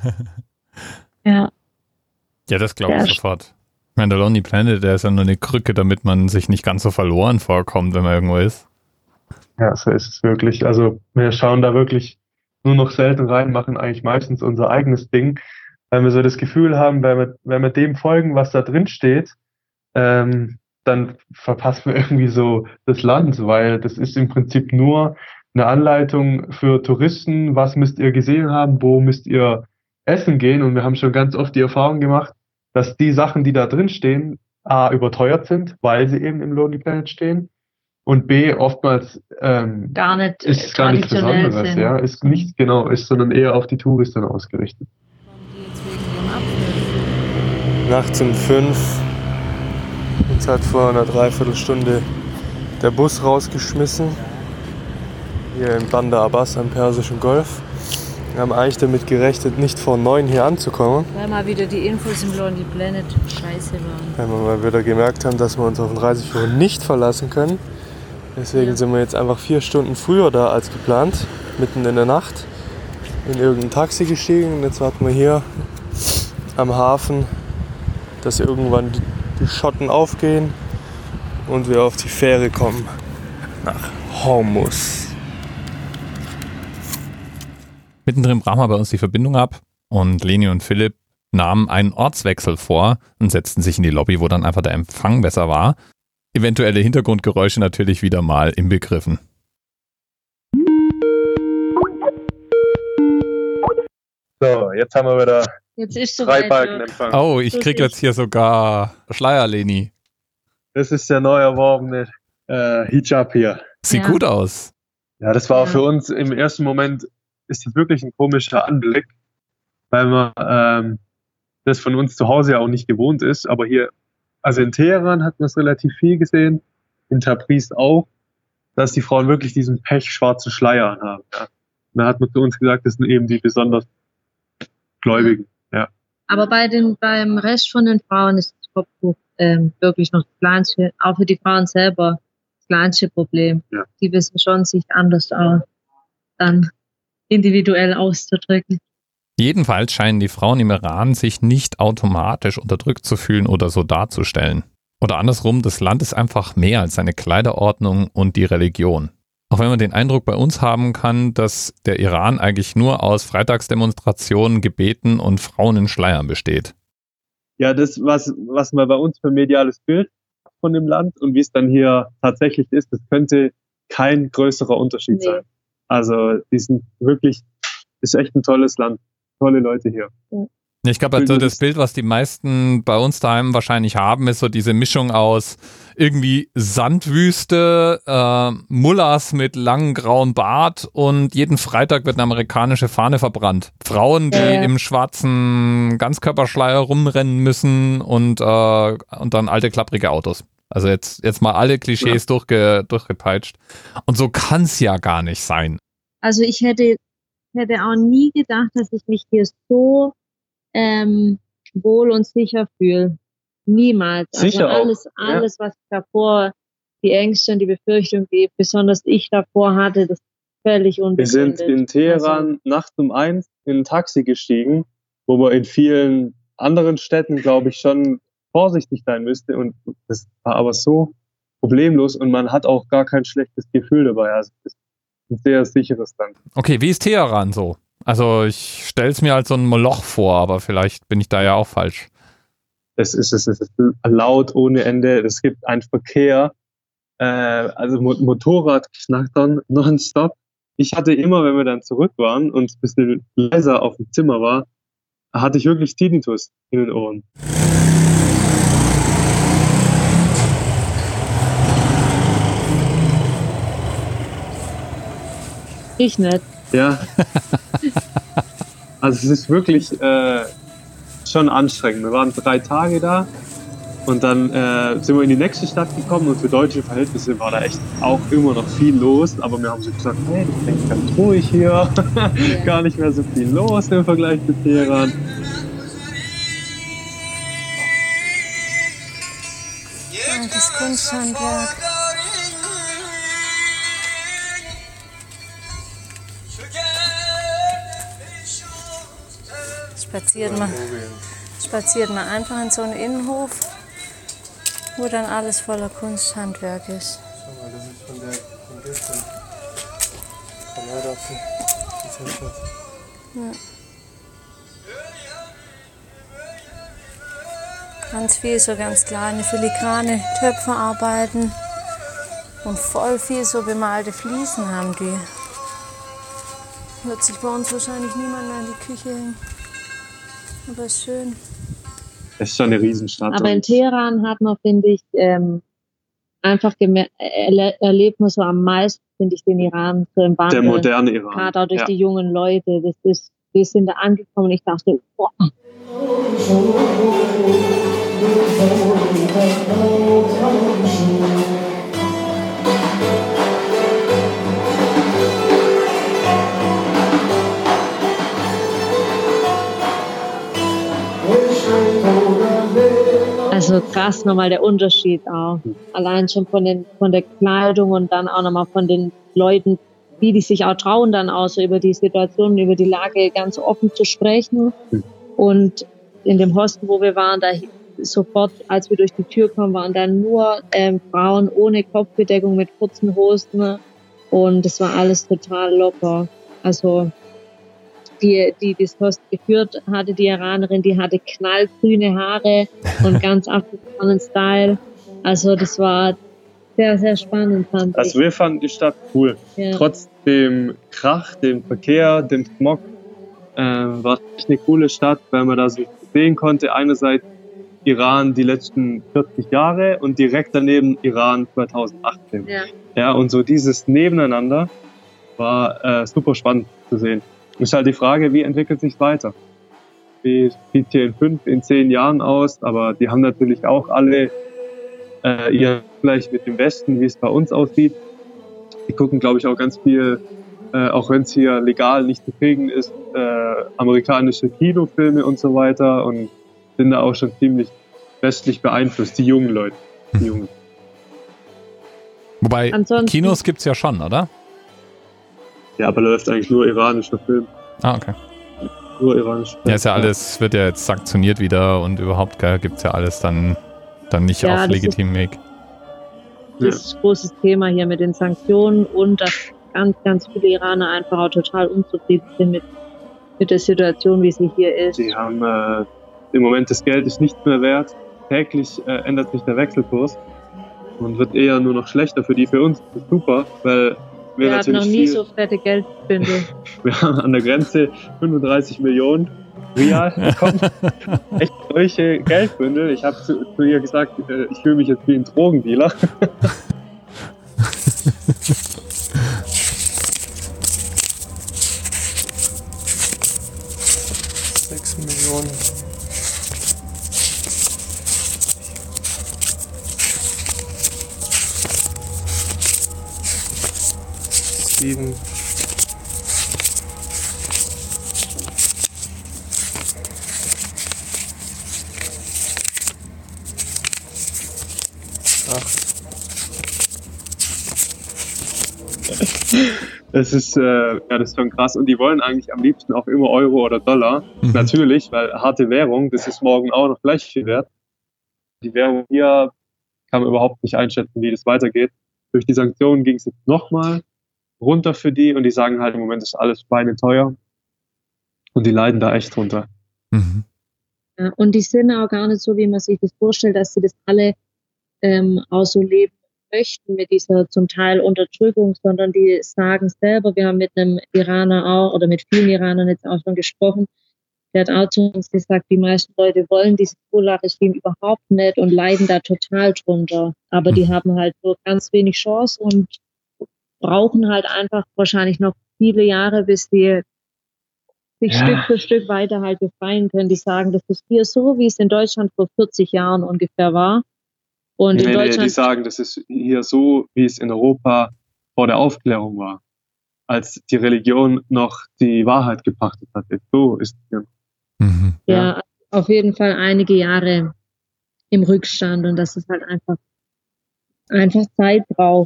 [SPEAKER 3] Ja,
[SPEAKER 1] Ja, das glaube
[SPEAKER 3] Ja,
[SPEAKER 1] ich sofort. Ich meine, der Lonely Planet, der ist ja nur eine Krücke, damit man sich nicht ganz so verloren vorkommt, wenn man irgendwo ist.
[SPEAKER 2] Ja, so ist es wirklich. Also wir schauen da wirklich nur noch selten rein, machen eigentlich meistens unser eigenes Ding, weil wir so das Gefühl haben, wenn wir, wenn wir dem folgen, was da drin steht, ähm, dann verpassen wir irgendwie so das Land, weil das ist im Prinzip nur eine Anleitung für Touristen, was müsst ihr gesehen haben, wo müsst ihr essen gehen, und wir haben schon ganz oft die Erfahrung gemacht, dass die Sachen, die da drin stehen, A, überteuert sind, weil sie eben im Lonely Planet stehen, und B, oftmals ähm,
[SPEAKER 3] gar nicht
[SPEAKER 2] ist gar nichts
[SPEAKER 3] traditionell
[SPEAKER 2] Besonderes,
[SPEAKER 3] sind.
[SPEAKER 2] ja, ist nichts genau ist, sondern eher auf die Touristen ausgerichtet.
[SPEAKER 5] Nachts um fünf. Uns hat vor einer Dreiviertelstunde der Bus rausgeschmissen. Hier in Bandar Abbas am Persischen Golf. Wir haben eigentlich damit gerechnet, nicht vor neun hier anzukommen,
[SPEAKER 3] Weil mal wieder die Infos im Lonely Planet scheiße waren.
[SPEAKER 5] weil wir mal wieder gemerkt haben, dass wir uns auf den Reiseführer nicht verlassen können. Deswegen
[SPEAKER 3] Ja.
[SPEAKER 5] sind wir jetzt einfach vier Stunden früher da als geplant, mitten in der Nacht, in irgendein Taxi gestiegen. Und jetzt warten wir hier am Hafen, dass irgendwann die, die Schotten aufgehen und wir auf die Fähre kommen nach Hormuz.
[SPEAKER 1] Mittendrin brach mal bei uns die Verbindung ab und Leni und Philipp nahmen einen Ortswechsel vor und setzten sich in die Lobby, wo dann einfach der Empfang besser war. Eventuelle Hintergrundgeräusche natürlich wieder mal inbegriffen.
[SPEAKER 2] So, jetzt haben wir wieder
[SPEAKER 3] Jetzt ist so
[SPEAKER 2] drei
[SPEAKER 3] weit,
[SPEAKER 2] Balken
[SPEAKER 3] ja.
[SPEAKER 2] empfangen.
[SPEAKER 1] Oh, ich krieg jetzt hier sogar Schleier, Leni.
[SPEAKER 2] Das ist der neu erworbene äh, Hijab hier.
[SPEAKER 1] Sieht
[SPEAKER 3] Ja.
[SPEAKER 1] gut aus.
[SPEAKER 2] Ja, das war
[SPEAKER 3] Ja.
[SPEAKER 2] für uns im ersten Moment, ist das wirklich ein komischer Anblick, weil man ähm, das von uns zu Hause ja auch nicht gewohnt ist. Aber hier, also in Teheran hat man es relativ viel gesehen, in Tabriz auch, dass die Frauen wirklich diesen pechschwarzen Schleier haben. Ja. Und da hat man zu uns gesagt, das sind eben die besonders Gläubigen. Ja.
[SPEAKER 3] Aber bei den, beim Rest von den Frauen ist das Kopftuch ähm, wirklich noch das kleinste, auch für die Frauen selber, das kleinste Problem.
[SPEAKER 2] Ja.
[SPEAKER 3] Die wissen schon, sich anders auch dann individuell auszudrücken.
[SPEAKER 1] Jedenfalls scheinen die Frauen im Iran sich nicht automatisch unterdrückt zu fühlen oder so darzustellen. Oder andersrum, das Land ist einfach mehr als seine Kleiderordnung und die Religion. Auch wenn man den Eindruck bei uns haben kann, dass der Iran eigentlich nur aus Freitagsdemonstrationen, Gebeten und Frauen in Schleiern besteht.
[SPEAKER 2] Ja, das, was, was man bei uns für ein mediales Bild hat von dem Land und wie es dann hier tatsächlich ist, das könnte kein größerer Unterschied
[SPEAKER 3] Nee.
[SPEAKER 2] sein. Also, die sind wirklich, ist echt ein tolles Land. Tolle Leute hier.
[SPEAKER 1] Ja, ich glaube, also das Bild, was die meisten bei uns daheim wahrscheinlich haben, ist so diese Mischung aus irgendwie Sandwüste, äh, Mullahs mit langem grauen Bart und jeden Freitag wird eine amerikanische Fahne verbrannt. Frauen, die
[SPEAKER 3] Ja, ja.
[SPEAKER 1] im schwarzen Ganzkörperschleier rumrennen müssen und, äh, und dann alte, klapprige Autos. Also jetzt, jetzt mal alle Klischees
[SPEAKER 2] Ja.
[SPEAKER 1] durchge, durchgepeitscht. Und so kann's ja gar nicht sein.
[SPEAKER 3] Also ich hätte, hätte auch nie gedacht, dass ich mich hier so ähm, wohl und sicher fühle. Niemals.
[SPEAKER 2] Sicher
[SPEAKER 3] also
[SPEAKER 2] auch,
[SPEAKER 3] alles,
[SPEAKER 2] ja.
[SPEAKER 3] alles, was davor, die Ängste und die Befürchtung, die besonders ich davor hatte, das ist völlig
[SPEAKER 2] Wir
[SPEAKER 3] unbegründet.
[SPEAKER 2] sind in Teheran
[SPEAKER 3] Also,
[SPEAKER 2] nachts um eins in ein Taxi gestiegen, wo man in vielen anderen Städten, glaube ich, schon vorsichtig sein müsste. Und das war aber so problemlos und man hat auch gar kein schlechtes Gefühl dabei. Also es ist ein sehr sicheres Land.
[SPEAKER 1] Okay, wie ist Teheran so? Also ich stell's mir als so ein Moloch vor, aber vielleicht bin ich da ja auch falsch.
[SPEAKER 2] Es ist, es ist, es ist laut ohne Ende. Es gibt einen Verkehr, äh, also Mo- Motorradknattern nonstop. Ich hatte immer, wenn wir dann zurück waren und es ein bisschen leiser auf dem Zimmer war, hatte ich wirklich Tinnitus in den Ohren.
[SPEAKER 3] ich nicht.
[SPEAKER 2] Ja. Also es ist wirklich äh, schon anstrengend. Wir waren drei Tage da und dann äh, sind wir in die nächste Stadt gekommen und für deutsche Verhältnisse war da echt auch immer noch viel los. Aber wir haben so gesagt, hey, das ist eigentlich ganz ruhig hier. Gar nicht mehr so viel los im Vergleich zu Teheran.
[SPEAKER 4] Das Kunsthandwerk. Spaziert man, spaziert man einfach in so einen Innenhof, wo dann alles voller Kunsthandwerk ist.
[SPEAKER 5] Schau mal, das ist von der von gestern. Von heute auf die ist das.
[SPEAKER 4] Ganz viel so ganz kleine filigrane Töpferarbeiten und voll viel so bemalte Fliesen haben die. Wird sich bei uns wahrscheinlich niemand mehr in die Küche hängen. Aber ist schön.
[SPEAKER 2] Das ist schon eine Riesenstadt.
[SPEAKER 3] Aber in
[SPEAKER 2] und
[SPEAKER 3] Teheran hat man, finde ich, ähm, einfach gemer- erle- erlebt man so am meisten, finde ich, den Iran so im
[SPEAKER 2] der
[SPEAKER 3] Wandel.
[SPEAKER 2] moderne Iran.
[SPEAKER 3] Gerade auch durch
[SPEAKER 2] Ja.
[SPEAKER 3] die jungen Leute. Das ist, wir sind da angekommen und ich dachte, boah, also krass nochmal der Unterschied auch. Allein schon von den, von der Kleidung und dann auch nochmal von den Leuten, wie die sich auch trauen, dann auch so über die Situation, über die Lage ganz offen zu sprechen. Und in dem Hostel, wo wir waren, da sofort, als wir durch die Tür kamen, waren da nur ähm, Frauen ohne Kopfbedeckung mit kurzen Hosen. Und das war alles total locker. Also die, die das Hostel geführt hatte, die Iranerin, die hatte knallgrüne Haare und ganz afrikanischen Style. Also das war sehr, sehr spannend, fand ich.
[SPEAKER 2] Also wir fanden die Stadt cool.
[SPEAKER 3] Ja.
[SPEAKER 2] Trotz dem Krach, dem Verkehr, dem Smog, äh, war es echt eine coole Stadt, weil man da so sehen konnte. Einerseits Iran die letzten vierzig Jahre und direkt daneben Iran zweitausendachtzehn.
[SPEAKER 3] Ja.
[SPEAKER 2] Ja, und so dieses Nebeneinander war äh, super spannend zu sehen. Ist halt die Frage, wie entwickelt sich weiter? Wie sieht hier in fünf, in zehn Jahren aus? Aber die haben natürlich auch alle äh, ihr Vergleich mit dem Westen, wie es bei uns aussieht. Die gucken, glaube ich, auch ganz viel, äh, auch wenn es hier legal nicht zu kriegen ist, äh, amerikanische Kinofilme und so weiter und sind da auch schon ziemlich westlich beeinflusst, die jungen Leute. Die jungen.
[SPEAKER 1] Wobei,
[SPEAKER 3] Ansonsten-
[SPEAKER 1] Kinos gibt's ja schon, oder?
[SPEAKER 2] Ja, aber läuft eigentlich nur iranischer Film.
[SPEAKER 1] Ah, okay.
[SPEAKER 2] Nur iranischer Film.
[SPEAKER 1] Ja, ist ja alles, wird ja jetzt sanktioniert wieder und überhaupt gell, gibt's ja alles dann, dann nicht
[SPEAKER 3] Ja,
[SPEAKER 1] auf
[SPEAKER 3] das ist-
[SPEAKER 1] legitimem Weg.
[SPEAKER 3] Das ist ein großes Thema hier mit den Sanktionen und dass ganz, ganz viele Iraner einfach auch total unzufrieden sind mit, mit der Situation, wie sie hier ist.
[SPEAKER 2] Die haben äh, im Moment das Geld ist nichts mehr wert. Täglich äh, ändert sich der Wechselkurs und wird eher nur noch schlechter für die. Für uns ist das super, weil wir
[SPEAKER 3] Wir hatten
[SPEAKER 2] natürlich
[SPEAKER 3] noch nie
[SPEAKER 2] viel,
[SPEAKER 3] so fette Geldbündel.
[SPEAKER 2] wir haben an der Grenze fünfunddreißig Millionen Real bekommen. Echt solche Geldbündel. Ich habe zu, zu ihr gesagt, äh, ich fühle mich jetzt wie ein Drogendealer.
[SPEAKER 5] sechs Millionen. Sieben.
[SPEAKER 2] Das ist, äh, ja, das ist schon krass. Und die wollen eigentlich am liebsten auch immer Euro oder Dollar.
[SPEAKER 1] Mhm.
[SPEAKER 2] Natürlich, weil harte Währung, das ist morgen auch noch gleich viel wert. Die Währung hier kann man überhaupt nicht einschätzen, wie das weitergeht. Durch die Sanktionen ging es jetzt nochmal runter für die und die sagen halt, im Moment ist alles schweineteuer. Und die leiden da echt drunter.
[SPEAKER 1] Mhm.
[SPEAKER 3] Ja, und die sind auch gar nicht so, wie man sich das vorstellt, dass sie das alle ähm, auch so leben möchten mit dieser zum Teil Unterdrückung, sondern die sagen selber, wir haben mit einem Iraner auch oder mit vielen Iranern jetzt auch schon gesprochen, der hat auch zu uns gesagt, die meisten Leute wollen dieses Mullah-Regime überhaupt nicht und leiden da total drunter. Aber die haben halt so ganz wenig Chance und brauchen halt einfach wahrscheinlich noch viele Jahre, bis die sich
[SPEAKER 2] Ja.
[SPEAKER 3] Stück für Stück weiter halt befreien können. Die sagen, das ist hier so, wie es in Deutschland vor vierzig Jahren ungefähr war. Und
[SPEAKER 2] Nee,
[SPEAKER 3] in
[SPEAKER 2] nee, die
[SPEAKER 3] Deutschland,
[SPEAKER 2] sagen, das ist hier so, wie es in Europa vor der Aufklärung war. Als die Religion noch die Wahrheit gepachtet hat. So ist es hier.
[SPEAKER 1] Mhm.
[SPEAKER 3] ja, auf jeden Fall einige Jahre im Rückstand und dass es halt einfach, einfach Zeit braucht.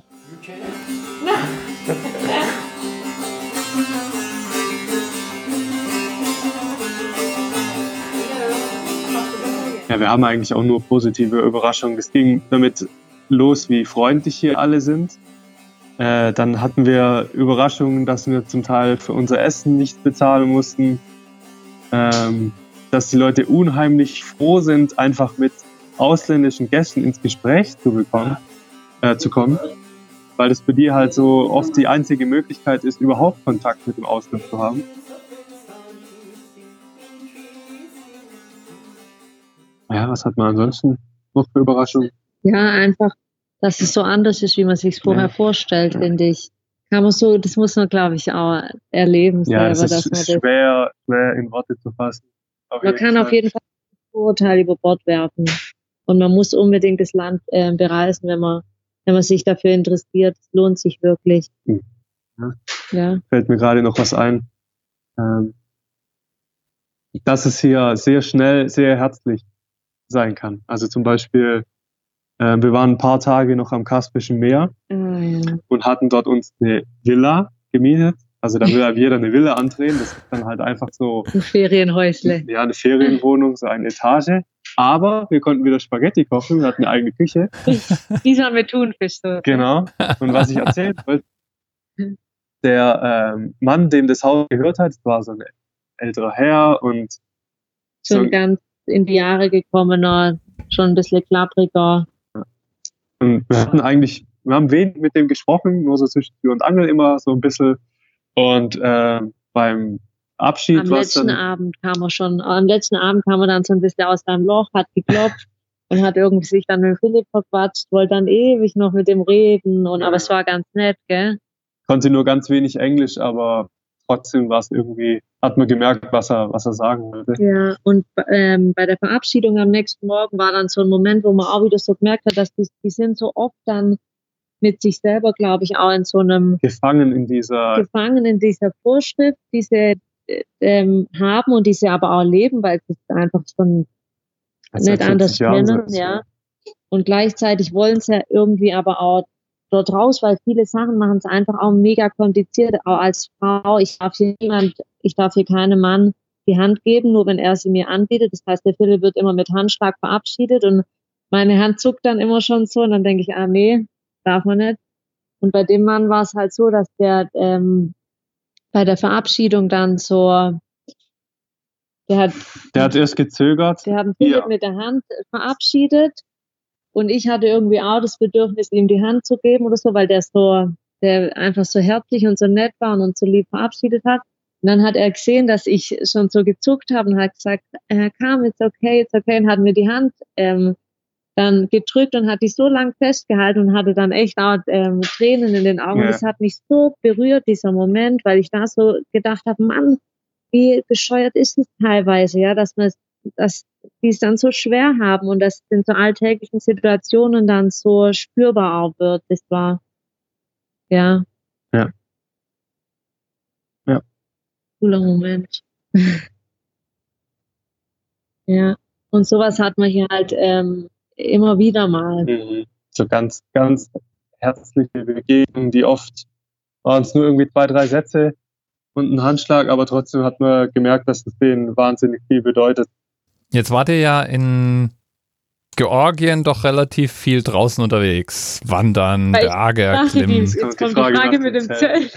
[SPEAKER 2] Ja, wir haben eigentlich auch nur positive Überraschungen. Es ging damit los, wie freundlich hier alle sind. Äh, dann hatten wir Überraschungen, dass wir zum Teil für unser Essen nicht bezahlen mussten. Ähm, dass die Leute unheimlich froh sind, einfach mit ausländischen Gästen ins Gespräch zu bekommen, äh, zu kommen. Weil das für die halt so oft die einzige Möglichkeit ist, überhaupt Kontakt mit dem Ausland zu haben. Ja, was hat man ansonsten noch für Überraschungen?
[SPEAKER 3] Ja, einfach, dass es so anders ist, wie man sich vorher
[SPEAKER 2] Ja.
[SPEAKER 3] vorstellt, finde ich. Kann man so, das muss man, glaube ich, auch erleben
[SPEAKER 2] Ja,
[SPEAKER 3] selber,
[SPEAKER 2] es
[SPEAKER 3] dass
[SPEAKER 2] ist
[SPEAKER 3] man das,
[SPEAKER 2] schwer, schwer in Worte zu fassen. Auf
[SPEAKER 3] man
[SPEAKER 2] jeden
[SPEAKER 3] kann
[SPEAKER 2] Fall.
[SPEAKER 3] auf jeden Fall Vorurteile über Bord werfen. Und man muss unbedingt das Land äh, bereisen, wenn man, wenn man sich dafür interessiert. Es lohnt sich wirklich.
[SPEAKER 2] Hm. Ja.
[SPEAKER 3] Ja.
[SPEAKER 2] Fällt mir gerade noch was ein. Ähm, dass es hier sehr schnell, sehr herzlich sein kann. Also zum Beispiel, äh, wir waren ein paar Tage noch am Kaspischen Meer
[SPEAKER 3] Ah, ja.
[SPEAKER 2] und hatten dort uns eine Villa gemietet. Also da will ja jeder eine Villa andrehen. Das ist dann halt einfach so,
[SPEAKER 3] Ein Ferienhäusle.
[SPEAKER 2] ja, eine Ferienwohnung, so eine Etage. Aber wir konnten wieder Spaghetti kochen, wir hatten eine eigene Küche.
[SPEAKER 3] Diesmal mit Thunfisch. So.
[SPEAKER 2] Genau. Und was ich erzählen wollte, der ähm, Mann, dem das Haus gehört hat, war so ein älterer Herr und
[SPEAKER 3] Schon
[SPEAKER 2] so,
[SPEAKER 3] ganz in die Jahre gekommener, schon ein bisschen klappriger.
[SPEAKER 2] und wir hatten eigentlich, wir haben wenig mit dem gesprochen, nur so zwischen Tür und Angel immer so ein bisschen. Und äh, beim Abschied
[SPEAKER 3] Am
[SPEAKER 2] war es
[SPEAKER 3] letzten
[SPEAKER 2] dann,
[SPEAKER 3] Abend kam er schon, am letzten Abend kam er dann so ein bisschen aus seinem Loch, hat geklopft und hat irgendwie sich dann mit Philipp verquatscht, wollte dann ewig noch mit dem reden und aber es war ganz nett, gell?
[SPEAKER 2] konnte nur ganz wenig Englisch, aber trotzdem war es irgendwie, hat man gemerkt, was er, was er sagen wollte.
[SPEAKER 3] Ja, und ähm, bei der Verabschiedung am nächsten Morgen war dann so ein Moment, wo man auch wieder so gemerkt hat, dass die, die sind so oft dann mit sich selber, glaube ich, auch in so einem
[SPEAKER 2] Gefangen in dieser,
[SPEAKER 3] gefangen in dieser Vorschrift, die sie äh, ähm, haben und die sie aber auch leben, weil sie es einfach schon
[SPEAKER 2] seit
[SPEAKER 3] nicht anders
[SPEAKER 2] vierzig Jahren
[SPEAKER 3] kennen,
[SPEAKER 2] so-
[SPEAKER 3] ja. Und gleichzeitig wollen sie ja irgendwie aber auch dort raus, weil viele Sachen machen es einfach auch mega kompliziert, auch als Frau. Ich darf hier niemand, ich darf hier keinem Mann die Hand geben, nur wenn er sie mir anbietet. Das heißt, der Philipp wird immer mit Handschlag verabschiedet und meine Hand zuckt dann immer schon so und dann denke ich, ah nee, darf man nicht. Und bei dem Mann war es halt so, dass der ähm, bei der Verabschiedung dann so, der hat,
[SPEAKER 2] Der hat erst gezögert.
[SPEAKER 3] der hat den Philipp
[SPEAKER 2] Ja.
[SPEAKER 3] mit der Hand verabschiedet und ich hatte irgendwie auch das Bedürfnis, ihm die Hand zu geben oder so, weil der so, der einfach so herzlich und so nett war und uns so lieb verabschiedet hat. Und dann hat er gesehen, dass ich schon so gezuckt habe und hat gesagt, Herr Kam, it's okay, it's okay, und hat mir die Hand ähm, dann gedrückt und hat die so lang festgehalten und hatte dann echt auch ähm, Tränen in den Augen.
[SPEAKER 2] Ja.
[SPEAKER 3] Das hat mich so berührt, dieser Moment, weil ich da so gedacht habe, Mann, wie bescheuert ist es teilweise, ja, dass man, dass die es dann so schwer haben und das in so alltäglichen Situationen dann so spürbar auch wird. Das war, ja.
[SPEAKER 2] Ja. Ja.
[SPEAKER 3] Cooler Moment. Ja. Und sowas hat man hier halt ähm, immer wieder mal.
[SPEAKER 2] Mhm. So ganz, ganz herzliche Begegnungen, die oft waren es nur irgendwie zwei, drei Sätze und ein Handschlag, aber trotzdem hat man gemerkt, dass es denen wahnsinnig viel bedeutet.
[SPEAKER 1] Jetzt wart ihr ja in Georgien doch relativ viel draußen unterwegs. Wandern,
[SPEAKER 3] Weil ich
[SPEAKER 1] Berge
[SPEAKER 3] dachte, die-
[SPEAKER 1] erklimmen.
[SPEAKER 3] Jetzt
[SPEAKER 2] kommt die
[SPEAKER 3] kommt die
[SPEAKER 2] Frage
[SPEAKER 3] Frage
[SPEAKER 2] nach
[SPEAKER 3] mit
[SPEAKER 2] dem
[SPEAKER 3] dem Zelt.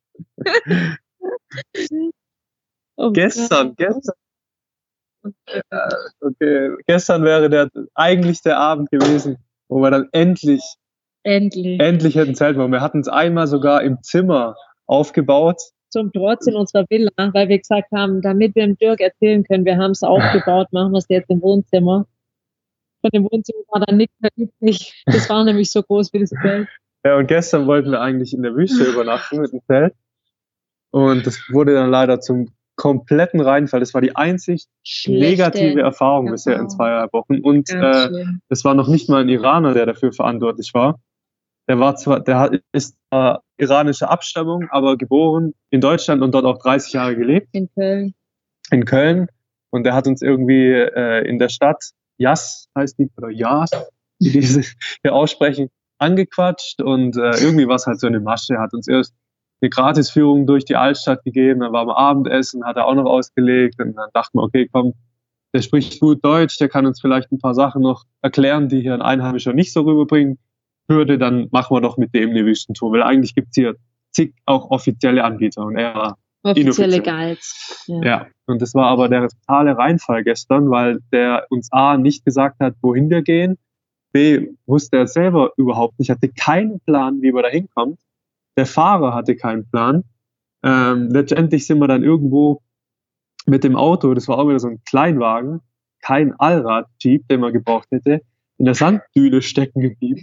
[SPEAKER 3] Oh
[SPEAKER 2] Gestern,
[SPEAKER 3] Gott.
[SPEAKER 2] gestern. Äh, okay, gestern wäre der eigentlich der Abend gewesen, wo wir dann endlich,
[SPEAKER 3] Endlich.
[SPEAKER 2] endlich hätten Zelt machen. Wir hatten es einmal sogar im Zimmer aufgebaut.
[SPEAKER 3] Zum Trotz in unserer Villa, weil wir gesagt haben, damit wir dem Dirk erzählen können, wir haben es aufgebaut, machen wir es jetzt im Wohnzimmer. Von dem Wohnzimmer war dann nichts mehr übrig. Das war nämlich so groß wie das Zelt.
[SPEAKER 2] Ja, und gestern wollten wir eigentlich in der Wüste übernachten mit dem Zelt. Und das wurde dann leider zum kompletten Reinfall. Das war die einzig
[SPEAKER 3] Schlechte
[SPEAKER 2] negative Erfahrung
[SPEAKER 3] Erfahrung.
[SPEAKER 2] bisher in zwei Wochen. Und
[SPEAKER 3] Ganz
[SPEAKER 2] äh,
[SPEAKER 3] schlimm.
[SPEAKER 2] es war noch nicht mal ein Iraner, der dafür verantwortlich war. Der war zwar, der hat- ist zwar iranischer Abstammung, aber geboren in Deutschland und dort auch dreißig Jahre gelebt,
[SPEAKER 3] In Köln.
[SPEAKER 2] in Köln. Und der hat uns irgendwie äh, in der Stadt, Jas heißt die, oder Jas, die diese hier aussprechen, angequatscht. Und äh, irgendwie war es halt so eine Masche. Er hat uns erst eine Gratisführung durch die Altstadt gegeben, dann war am Abendessen, hat er auch noch ausgelegt. Und dann dachten wir, okay, komm, der spricht gut Deutsch, der kann uns vielleicht ein paar Sachen noch erklären, die hier ein Einheimischer nicht so rüberbringen würde, dann machen wir doch mit dem eine Wüstentour, weil eigentlich gibt's hier zig auch offizielle Anbieter und er war
[SPEAKER 3] Offizielle
[SPEAKER 2] inoffiziell.
[SPEAKER 3] Guides. Ja.
[SPEAKER 2] Ja, und das war aber der totale Reinfall gestern, weil der uns A nicht gesagt hat, wohin wir gehen, B wusste er selber überhaupt nicht, hatte keinen Plan, wie wir da hinkommen. Der Fahrer hatte keinen Plan. Ähm, letztendlich sind wir dann irgendwo mit dem Auto, das war auch wieder so ein Kleinwagen, kein Allrad-Jeep, den man gebraucht hätte, in der Sanddüne stecken geblieben.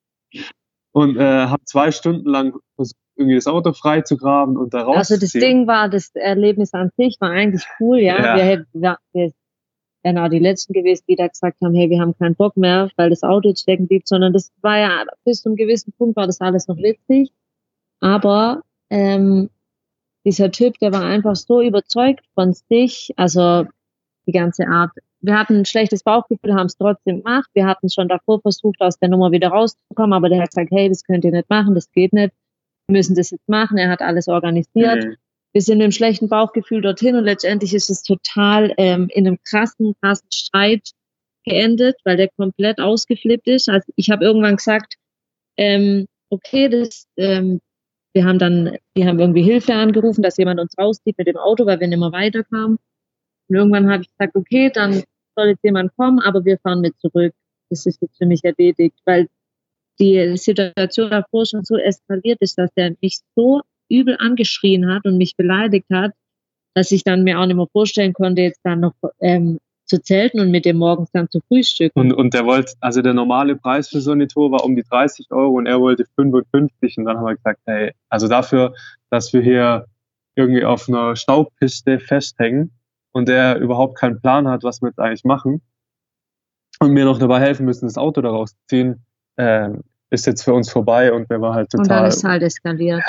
[SPEAKER 2] Und äh, habe zwei Stunden lang versucht, irgendwie das Auto frei zu graben und da
[SPEAKER 3] Also das
[SPEAKER 2] rauszuziehen.
[SPEAKER 3] Ding war, das Erlebnis an sich war eigentlich cool, ja.
[SPEAKER 2] Ja.
[SPEAKER 3] Wir hätten, wir, wir wären auch die Letzten gewesen, die da gesagt haben, hey, wir haben keinen Bock mehr, weil das Auto jetzt stecken blieb, sondern das war ja, bis zu einem gewissen Punkt war das alles noch witzig. Aber ähm, dieser Typ, der war einfach so überzeugt von sich, also die ganze Art. Wir hatten ein schlechtes Bauchgefühl, haben es trotzdem gemacht. Wir hatten schon davor versucht, aus der Nummer wieder rauszukommen, aber der hat gesagt, hey, das könnt ihr nicht machen, das geht nicht. Wir müssen das jetzt machen. Er hat alles organisiert.
[SPEAKER 2] Mhm.
[SPEAKER 3] Wir sind mit einem schlechten Bauchgefühl dorthin und letztendlich ist es total ähm, in einem krassen, krassen Streit geendet, weil der komplett ausgeflippt ist. Also ich habe irgendwann gesagt, ähm, okay, das, ähm, wir haben dann, wir haben irgendwie Hilfe angerufen, dass jemand uns rauszieht mit dem Auto, weil wir nicht mehr weiterkamen. Und irgendwann habe ich gesagt, okay, dann soll jetzt jemand kommen, aber wir fahren mit zurück. Das ist jetzt für mich erledigt, weil die Situation davor schon so eskaliert ist, dass der mich so übel angeschrien hat und mich beleidigt hat, dass ich dann mir auch nicht mehr vorstellen konnte, jetzt dann noch ähm, zu zelten und mit dem morgens dann zu frühstücken.
[SPEAKER 2] Und, und der wollte, also der normale Preis für so eine Tour war um die dreißig Euro und er wollte fünfundfünfzig und dann haben wir gesagt, hey, also dafür, dass wir hier irgendwie auf einer Staubpiste festhängen und der überhaupt keinen Plan hat, was wir jetzt eigentlich machen und mir noch dabei helfen müssen, das Auto da rauszuziehen, äh, ist jetzt für uns vorbei und der war halt
[SPEAKER 3] und dann
[SPEAKER 2] total
[SPEAKER 3] ist halt eskaliert.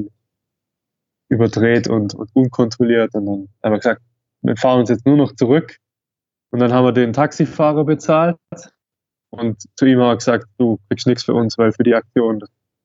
[SPEAKER 2] überdreht und, und unkontrolliert und dann haben wir gesagt, wir fahren uns jetzt nur noch zurück und dann haben wir den Taxifahrer bezahlt und zu ihm haben wir gesagt, du kriegst nichts für uns, weil für die Aktion,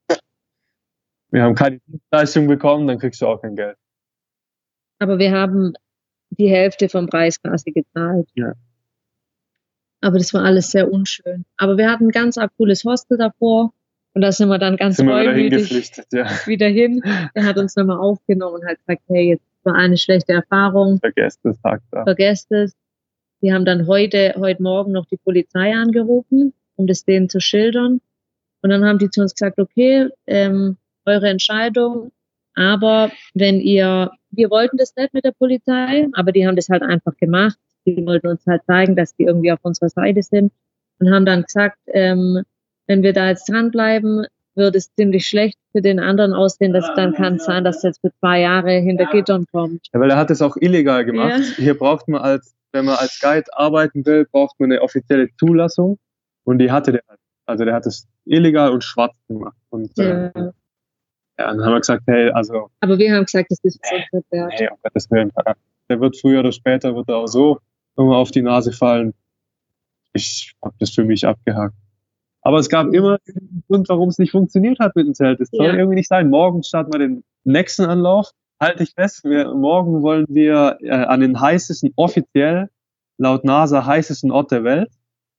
[SPEAKER 2] wir haben keine Dienstleistung bekommen, dann kriegst du auch kein Geld.
[SPEAKER 3] Aber wir haben die Hälfte vom Preis quasi gezahlt.
[SPEAKER 2] Ja.
[SPEAKER 3] Aber das war alles sehr unschön. Aber wir hatten ein ganz arg cooles Hostel davor und da sind wir dann ganz
[SPEAKER 2] Sind wir wieder
[SPEAKER 3] reumütig
[SPEAKER 2] hingeflüchtet, ja.
[SPEAKER 3] wieder hin. Der hat uns nochmal aufgenommen und hat gesagt, hey, jetzt war eine schlechte Erfahrung,
[SPEAKER 2] Vergesst das, sagt er.
[SPEAKER 3] vergesst es. Die haben dann heute, heute Morgen noch die Polizei angerufen, um das denen zu schildern. Und dann haben die zu uns gesagt, okay, ähm, eure Entscheidung, aber wenn ihr wir wollten das nicht mit der Polizei, aber die haben das halt einfach gemacht. Die wollten uns halt zeigen, dass die irgendwie auf unserer Seite sind und haben dann gesagt, ähm, wenn wir da jetzt dranbleiben, wird es ziemlich schlecht für den anderen aussehen. Das dann kann es sein, dass es jetzt für zwei Jahre hinter Gittern kommt.
[SPEAKER 2] Ja, weil er hat es auch illegal gemacht.
[SPEAKER 3] Ja.
[SPEAKER 2] Hier braucht man als, wenn man als Guide arbeiten will, braucht man eine offizielle Zulassung und die hatte der. Also der hat es illegal und schwarz gemacht. Und
[SPEAKER 3] Ja.
[SPEAKER 2] äh, ja, dann haben wir gesagt, hey, also
[SPEAKER 3] Aber wir haben gesagt, das ist uns nicht wert.
[SPEAKER 2] hey, um Gottes Willen, der wird früher oder später wird er auch so immer auf die Nase fallen. Ich habe das für mich abgehakt. Aber es gab immer einen Grund, warum es nicht funktioniert hat mit dem Zelt. Es soll
[SPEAKER 3] Ja.
[SPEAKER 2] irgendwie nicht sein. Morgen starten wir den nächsten Anlauf. Halte ich fest, wir, morgen wollen wir äh, an den heißesten, offiziell laut NASA heißesten Ort der Welt.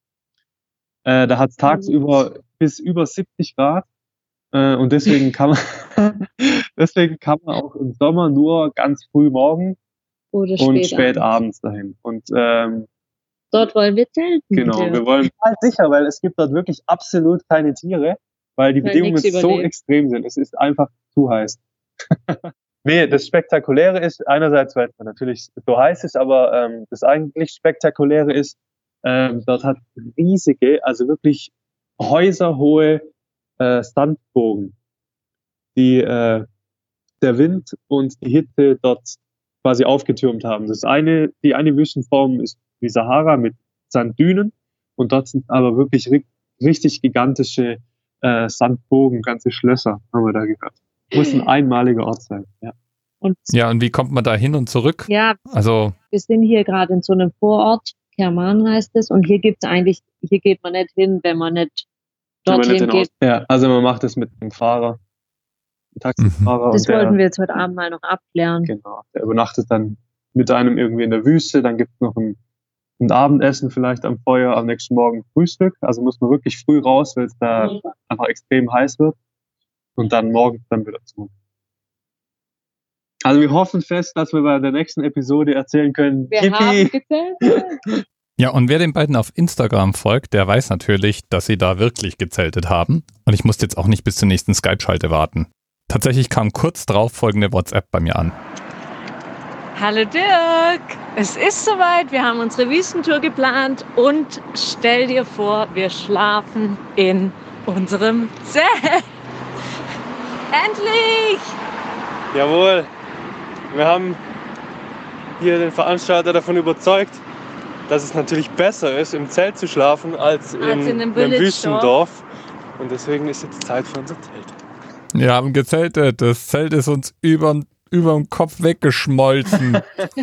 [SPEAKER 2] Äh, da hat es tagsüber bis über siebzig Grad. Äh, und deswegen kann man deswegen kann man auch im Sommer nur ganz früh morgen
[SPEAKER 3] Oder
[SPEAKER 2] und
[SPEAKER 3] spät,
[SPEAKER 2] spät
[SPEAKER 3] abends.
[SPEAKER 2] abends dahin. Und ähm,
[SPEAKER 3] Dort wollen wir zelten.
[SPEAKER 2] genau,
[SPEAKER 3] Ja.
[SPEAKER 2] wir wollen halt sicher, weil es gibt dort wirklich absolut keine Tiere, weil die
[SPEAKER 3] Weil
[SPEAKER 2] Bedingungen
[SPEAKER 3] nichts
[SPEAKER 2] so
[SPEAKER 3] überlebt.
[SPEAKER 2] extrem sind. Es ist einfach zu heiß. Nee, das Spektakuläre ist einerseits, weil es natürlich so heiß ist, aber ähm, das eigentlich Spektakuläre ist, ähm, dort hat riesige, also wirklich häuserhohe äh, Sandbogen, die äh, der Wind und die Hitze dort quasi aufgetürmt haben. Das eine, die eine Wüstenform ist die Sahara mit Sanddünen und dort sind aber wirklich ri- richtig gigantische äh, Sandbogen, ganze Schlösser, haben wir da gehört. Muss ein einmaliger Ort sein. Ja.
[SPEAKER 3] Und
[SPEAKER 1] Ja, und wie kommt man da hin und zurück?
[SPEAKER 3] ja,
[SPEAKER 1] Also,
[SPEAKER 3] wir sind hier gerade in so einem Vorort, Kerman heißt es, und hier gibt's eigentlich, hier geht man nicht hin, wenn man nicht
[SPEAKER 2] Wenn man
[SPEAKER 3] dorthin
[SPEAKER 2] nicht den
[SPEAKER 3] geht.
[SPEAKER 2] Aus- ja, also man macht es mit dem Fahrer, dem Taxifahrer
[SPEAKER 3] Das
[SPEAKER 2] und der,
[SPEAKER 3] wollten wir jetzt heute Abend mal noch abklären.
[SPEAKER 2] genau, der übernachtet dann mit einem irgendwie in der Wüste, dann gibt's noch ein, ein Abendessen vielleicht am Feuer, am nächsten Morgen Frühstück, also muss man wirklich früh raus, weil es da einfach extrem heiß wird und dann morgens dann wieder zurück. Also wir hoffen fest, dass wir bei der nächsten Episode erzählen können,
[SPEAKER 3] Wir haben
[SPEAKER 2] Yippie!
[SPEAKER 3] gezählt.
[SPEAKER 1] ja, und wer den beiden auf Instagram folgt, der weiß natürlich, dass sie da wirklich gezeltet haben. Und ich musste jetzt auch nicht bis zur nächsten Skype-Schalte warten. Tatsächlich kam kurz drauf folgende WhatsApp bei mir an.
[SPEAKER 4] Hallo Dirk, es ist soweit, wir haben unsere Wüstentour geplant und stell dir vor, wir schlafen in unserem Zelt. Endlich!
[SPEAKER 5] Jawohl, wir haben hier den Veranstalter davon überzeugt, dass es natürlich besser ist, im Zelt zu schlafen, als,
[SPEAKER 4] Als
[SPEAKER 5] in,
[SPEAKER 4] in einem
[SPEAKER 5] einem
[SPEAKER 4] Village-Dorf.
[SPEAKER 5] Wüstendorf. Und deswegen ist jetzt Zeit für unser Zelt.
[SPEAKER 1] Wir haben gezeltet. Das Zelt ist uns überm, überm Kopf weggeschmolzen.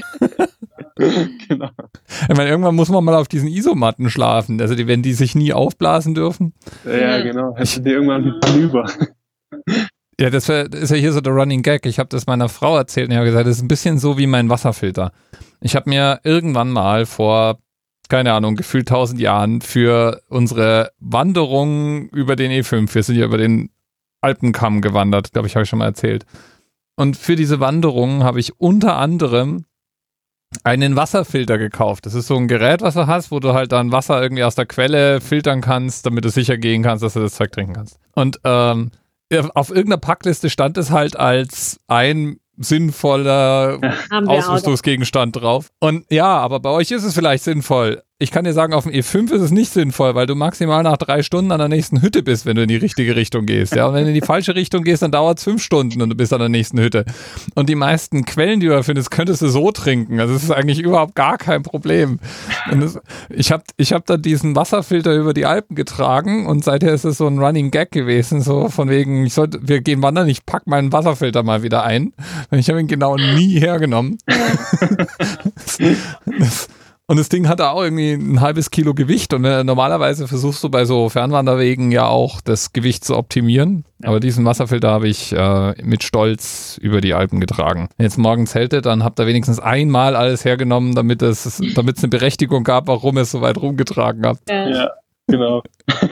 [SPEAKER 2] Genau.
[SPEAKER 1] Ich meine, irgendwann muss man mal auf diesen Isomatten schlafen. Also, die, wenn die sich nie aufblasen dürfen.
[SPEAKER 2] Ja,
[SPEAKER 3] Ja.
[SPEAKER 2] genau, hätten die irgendwann hinüber.
[SPEAKER 1] Ja, das wär, ist ja hier so der Running Gag. Ich habe das meiner Frau erzählt und ich habe gesagt, das ist ein bisschen so wie mein Wasserfilter. Ich habe mir irgendwann mal vor, keine Ahnung, gefühlt tausend Jahren für unsere Wanderung über den E fünf, wir sind ja über den Alpenkamm gewandert, glaube ich, habe ich schon mal erzählt. Und für diese Wanderung habe ich unter anderem einen Wasserfilter gekauft. Das ist so ein Gerät, was du hast, wo du halt dann Wasser irgendwie aus der Quelle filtern kannst, damit du sicher gehen kannst, dass du das Zeug trinken kannst. Und ähm, ja, auf irgendeiner Packliste stand es halt als ein sinnvoller
[SPEAKER 3] Haben wir auch.
[SPEAKER 1] Ausrüstungsgegenstand drauf. Und ja, aber bei euch ist es vielleicht sinnvoll. Ich kann dir sagen, auf dem E fünf ist es nicht sinnvoll, weil du maximal nach drei Stunden an der nächsten Hütte bist, wenn du in die richtige Richtung gehst. Ja, und wenn du in die falsche Richtung gehst, dann dauert es fünf Stunden und du bist an der nächsten Hütte. Und die meisten Quellen, die du da findest, könntest du so trinken. Also es ist eigentlich überhaupt gar kein Problem. Und das, ich habe ich hab dann diesen Wasserfilter über die Alpen getragen und seither ist es so ein Running Gag gewesen, so von wegen, ich sollte, wir gehen wandern, ich pack meinen Wasserfilter mal wieder ein. Ich habe ihn genau nie hergenommen. das, Und das Ding hatte auch irgendwie ein halbes Kilo Gewicht und äh, normalerweise versuchst du bei so Fernwanderwegen ja auch das Gewicht zu optimieren. Ja. Aber diesen Wasserfilter habe ich äh, mit Stolz über die Alpen getragen. Wenn jetzt morgen zeltet, dann habt ihr wenigstens einmal alles hergenommen, damit es damit es eine Berechtigung gab, warum ihr es so weit rumgetragen habt.
[SPEAKER 3] Ja.
[SPEAKER 2] Ja, genau.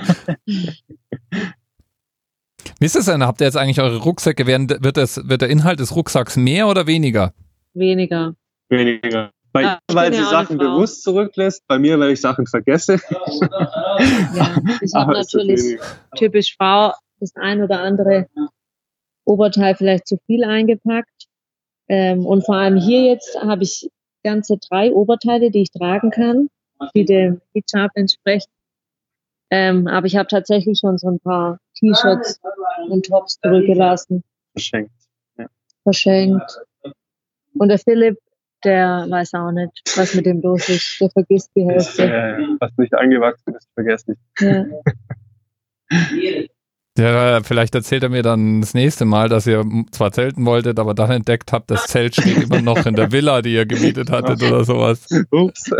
[SPEAKER 1] Wie ist das denn? Habt ihr jetzt eigentlich eure Rucksäcke? Werden, wird, das, wird der Inhalt des Rucksacks mehr oder weniger?
[SPEAKER 3] Weniger.
[SPEAKER 2] Weniger. Bei
[SPEAKER 3] Ja,
[SPEAKER 2] ihr, weil
[SPEAKER 3] ich bin
[SPEAKER 2] sie
[SPEAKER 3] ja auch eine
[SPEAKER 2] Sachen
[SPEAKER 3] Frau.
[SPEAKER 2] bewusst zurücklässt, bei mir, weil ich Sachen vergesse.
[SPEAKER 3] Ja, ich habe
[SPEAKER 2] Aber es ist
[SPEAKER 3] natürlich
[SPEAKER 2] weniger.
[SPEAKER 3] typisch Frau das ein oder andere Oberteil vielleicht zu viel eingepackt. Ähm, und vor allem hier jetzt habe ich ganze drei Oberteile, die ich tragen kann, die dem Hijab entsprechen. Ähm, aber ich habe tatsächlich schon so ein paar T-Shirts und Tops zurückgelassen,
[SPEAKER 2] Verschenkt. Ja.
[SPEAKER 3] verschenkt. Und der Philipp, der weiß auch nicht, was mit dem los ist. Der vergisst die
[SPEAKER 2] Ist,
[SPEAKER 3] Hälfte.
[SPEAKER 2] äh, was nicht angewachsen ist, vergesse ich.
[SPEAKER 3] Ja.
[SPEAKER 1] Ja, vielleicht erzählt er mir dann das nächste Mal, dass ihr zwar zelten wolltet, aber dann entdeckt habt, das Zelt steht immer noch in der Villa, die ihr gemietet hattet oder sowas.
[SPEAKER 2] Ups.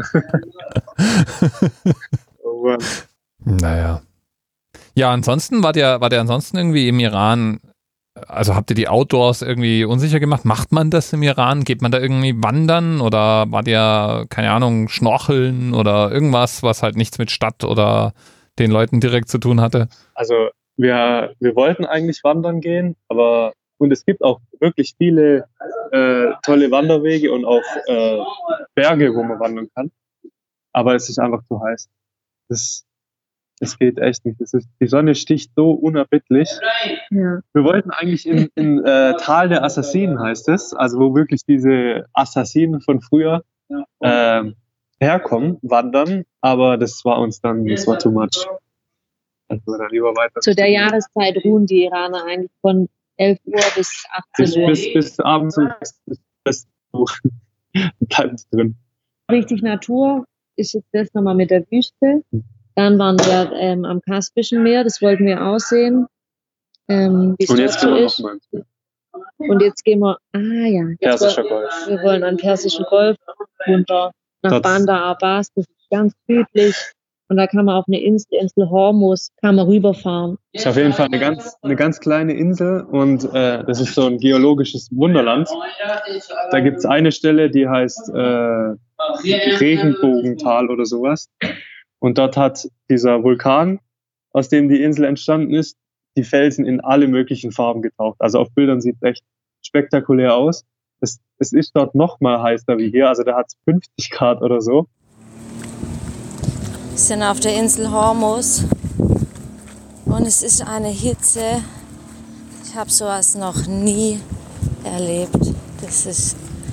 [SPEAKER 2] Oh Mann.
[SPEAKER 1] Naja. Ja, ansonsten wart ihr, wart ihr ansonsten irgendwie im Iran, also habt ihr die Outdoors irgendwie unsicher gemacht? Macht man das im Iran? Geht man da irgendwie wandern oder wart ihr, keine Ahnung, schnorcheln oder irgendwas, was halt nichts mit Stadt oder den Leuten direkt zu tun hatte?
[SPEAKER 2] Also wir, wir wollten eigentlich wandern gehen, aber und es gibt auch wirklich viele äh, tolle Wanderwege und auch äh, Berge, wo man wandern kann. Aber es ist einfach zu heiß. Das, das geht echt nicht. Das ist, die Sonne sticht so unerbittlich.
[SPEAKER 3] Ja.
[SPEAKER 2] Wir wollten eigentlich in, in äh, Tal der Assassinen, heißt es, also wo wirklich diese Assassinen von früher äh, herkommen, wandern, aber das war uns dann, das war too much. Also wir dann lieber weiter.
[SPEAKER 3] Zu der Jahreszeit ruhen die Iraner eigentlich von elf Uhr bis achtzehn
[SPEAKER 2] bis,
[SPEAKER 3] Uhr.
[SPEAKER 2] bis, bis abends um bis, bis bleiben sie drin.
[SPEAKER 3] Richtig Natur ist jetzt das nochmal mit der Wüste. Dann waren wir ähm, am Kaspischen Meer, das wollten wir auch sehen. Ähm, wie es
[SPEAKER 2] Und
[SPEAKER 3] dort
[SPEAKER 2] jetzt
[SPEAKER 3] so
[SPEAKER 2] gehen wir
[SPEAKER 3] ist.
[SPEAKER 2] nochmal ins Bild.
[SPEAKER 3] Und jetzt gehen wir, ah ja, jetzt
[SPEAKER 2] Persischer
[SPEAKER 3] wollen,
[SPEAKER 2] Golf.
[SPEAKER 3] wir wollen an Persischen Golf runter, nach
[SPEAKER 2] Das-
[SPEAKER 3] Bandar Abbas, das ist ganz südlich. Und da kann man auf eine Insel, Insel Hormuz, kann man rüberfahren.
[SPEAKER 2] Ist auf jeden Fall eine ganz, eine ganz kleine Insel und äh, das ist so ein geologisches Wunderland. Da gibt es eine Stelle, die heißt äh, Regenbogental oder sowas. Und dort hat dieser Vulkan, aus dem die Insel entstanden ist, die Felsen in alle möglichen Farben getaucht. Also auf Bildern sieht es echt spektakulär aus. Es, es ist dort noch mal heißer wie hier, also da hat es fünfzig Grad oder so.
[SPEAKER 7] Wir sind auf der Insel Hormuz und es ist eine Hitze, ich habe sowas noch nie erlebt. Das ist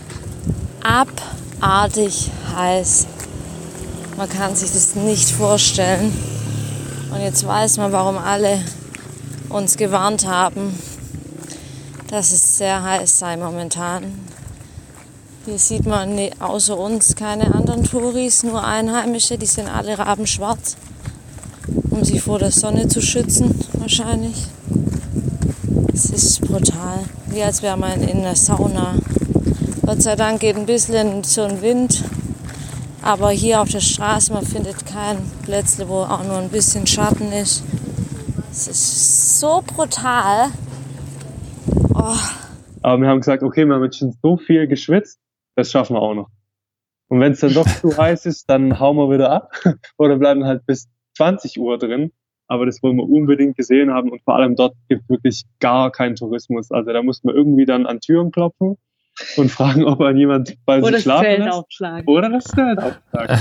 [SPEAKER 7] abartig heiß. Man kann sich das nicht vorstellen. Und jetzt weiß man, warum alle uns gewarnt haben, dass es sehr heiß sei momentan. Hier sieht man außer uns keine anderen Touris, nur Einheimische, die sind alle rabenschwarz, um sich vor der Sonne zu schützen, wahrscheinlich. Es ist brutal, wie als wäre man in einer Sauna. Gott sei Dank geht ein bisschen so ein Wind, aber hier auf der Straße, man findet kein Plätzle, wo auch nur ein bisschen Schatten ist. Es ist so brutal. Oh.
[SPEAKER 2] Aber wir haben gesagt, okay, wir haben jetzt schon so viel geschwitzt, das schaffen wir auch noch. Und wenn es dann doch zu heiß ist, dann hauen wir wieder ab oder bleiben halt bis zwanzig Uhr drin. Aber das wollen wir unbedingt gesehen haben und vor allem dort gibt es wirklich gar keinen Tourismus. Also da muss man irgendwie dann an Türen klopfen und fragen, ob an jemand bei
[SPEAKER 3] Oder
[SPEAKER 2] sich
[SPEAKER 3] das
[SPEAKER 2] schlafen
[SPEAKER 3] Zelt
[SPEAKER 2] lässt.
[SPEAKER 3] aufschlagen.
[SPEAKER 2] Oder das Zelt aufschlagen.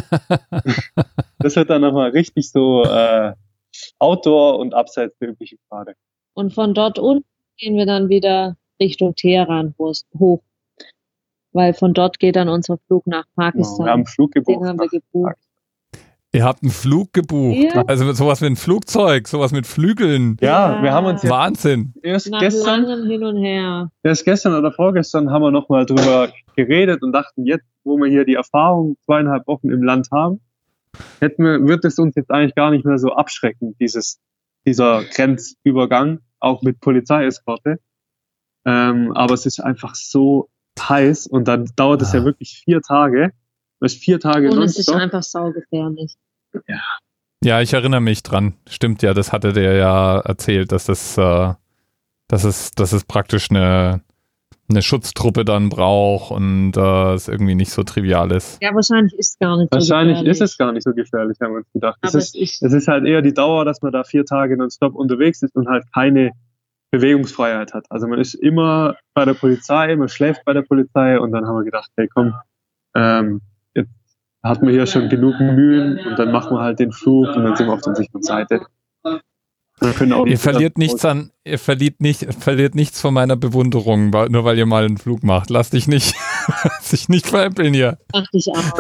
[SPEAKER 2] Das wird dann nochmal richtig so äh, Outdoor und abseits der üblichen Pfade.
[SPEAKER 3] Und von dort unten gehen wir dann wieder Richtung Teheran hoch. Weil von dort geht dann unser Flug nach
[SPEAKER 2] Genau,
[SPEAKER 3] Pakistan.
[SPEAKER 2] wir haben einen Flug gebucht.
[SPEAKER 3] Den haben wir gebucht.
[SPEAKER 1] Ihr habt einen Flug gebucht.
[SPEAKER 3] Ja.
[SPEAKER 1] Also sowas mit einem Flugzeug, sowas mit Flügeln.
[SPEAKER 2] Ja,
[SPEAKER 3] Ja.
[SPEAKER 2] wir haben uns jetzt
[SPEAKER 1] Wahnsinn.
[SPEAKER 2] erst
[SPEAKER 3] Nach
[SPEAKER 2] gestern,
[SPEAKER 3] langem Hin und Her.
[SPEAKER 2] erst gestern oder vorgestern haben wir nochmal drüber geredet und dachten, jetzt, wo wir hier die Erfahrung zweieinhalb Wochen im Land haben, hätten wir, wird es uns jetzt eigentlich gar nicht mehr so abschrecken, dieses, dieser Grenzübergang, auch mit Polizeieskorte. Ähm, aber es ist einfach so heiß und dann dauert es ja
[SPEAKER 1] Ah.
[SPEAKER 2] wirklich vier Tage. Das ist vier Tage
[SPEAKER 3] Und es ist
[SPEAKER 2] nonstop.
[SPEAKER 3] einfach saugefährlich.
[SPEAKER 1] Ja, ich erinnere mich dran. Stimmt ja, das hatte der ja erzählt, dass das, äh, dass es, dass es praktisch eine, eine Schutztruppe dann braucht und äh, es irgendwie nicht so trivial ist.
[SPEAKER 3] Ja, wahrscheinlich ist es gar nicht so
[SPEAKER 2] Wahrscheinlich
[SPEAKER 3] gefährlich.
[SPEAKER 2] ist es gar nicht so gefährlich, haben wir uns gedacht. Es
[SPEAKER 3] Aber
[SPEAKER 2] ist,
[SPEAKER 3] es ist,
[SPEAKER 2] es ist halt eher die Dauer, dass man da vier Tage nonstop unterwegs ist und halt keine Bewegungsfreiheit hat. Also man ist immer bei der Polizei, man schläft bei der Polizei und dann haben wir gedacht, hey komm, ähm, jetzt hatten wir hier schon genug Mühen und dann machen wir halt den Flug und dann sind wir auf der sicheren Seite.
[SPEAKER 8] Wir können auch
[SPEAKER 1] Ihr
[SPEAKER 8] nicht
[SPEAKER 1] verliert nichts an, ihr verliert nicht, verliert nichts von meiner Bewunderung, weil- nur weil ihr mal einen Flug macht. Lass dich nicht, lass dich nicht veräppeln hier.
[SPEAKER 3] Dachte ich auch.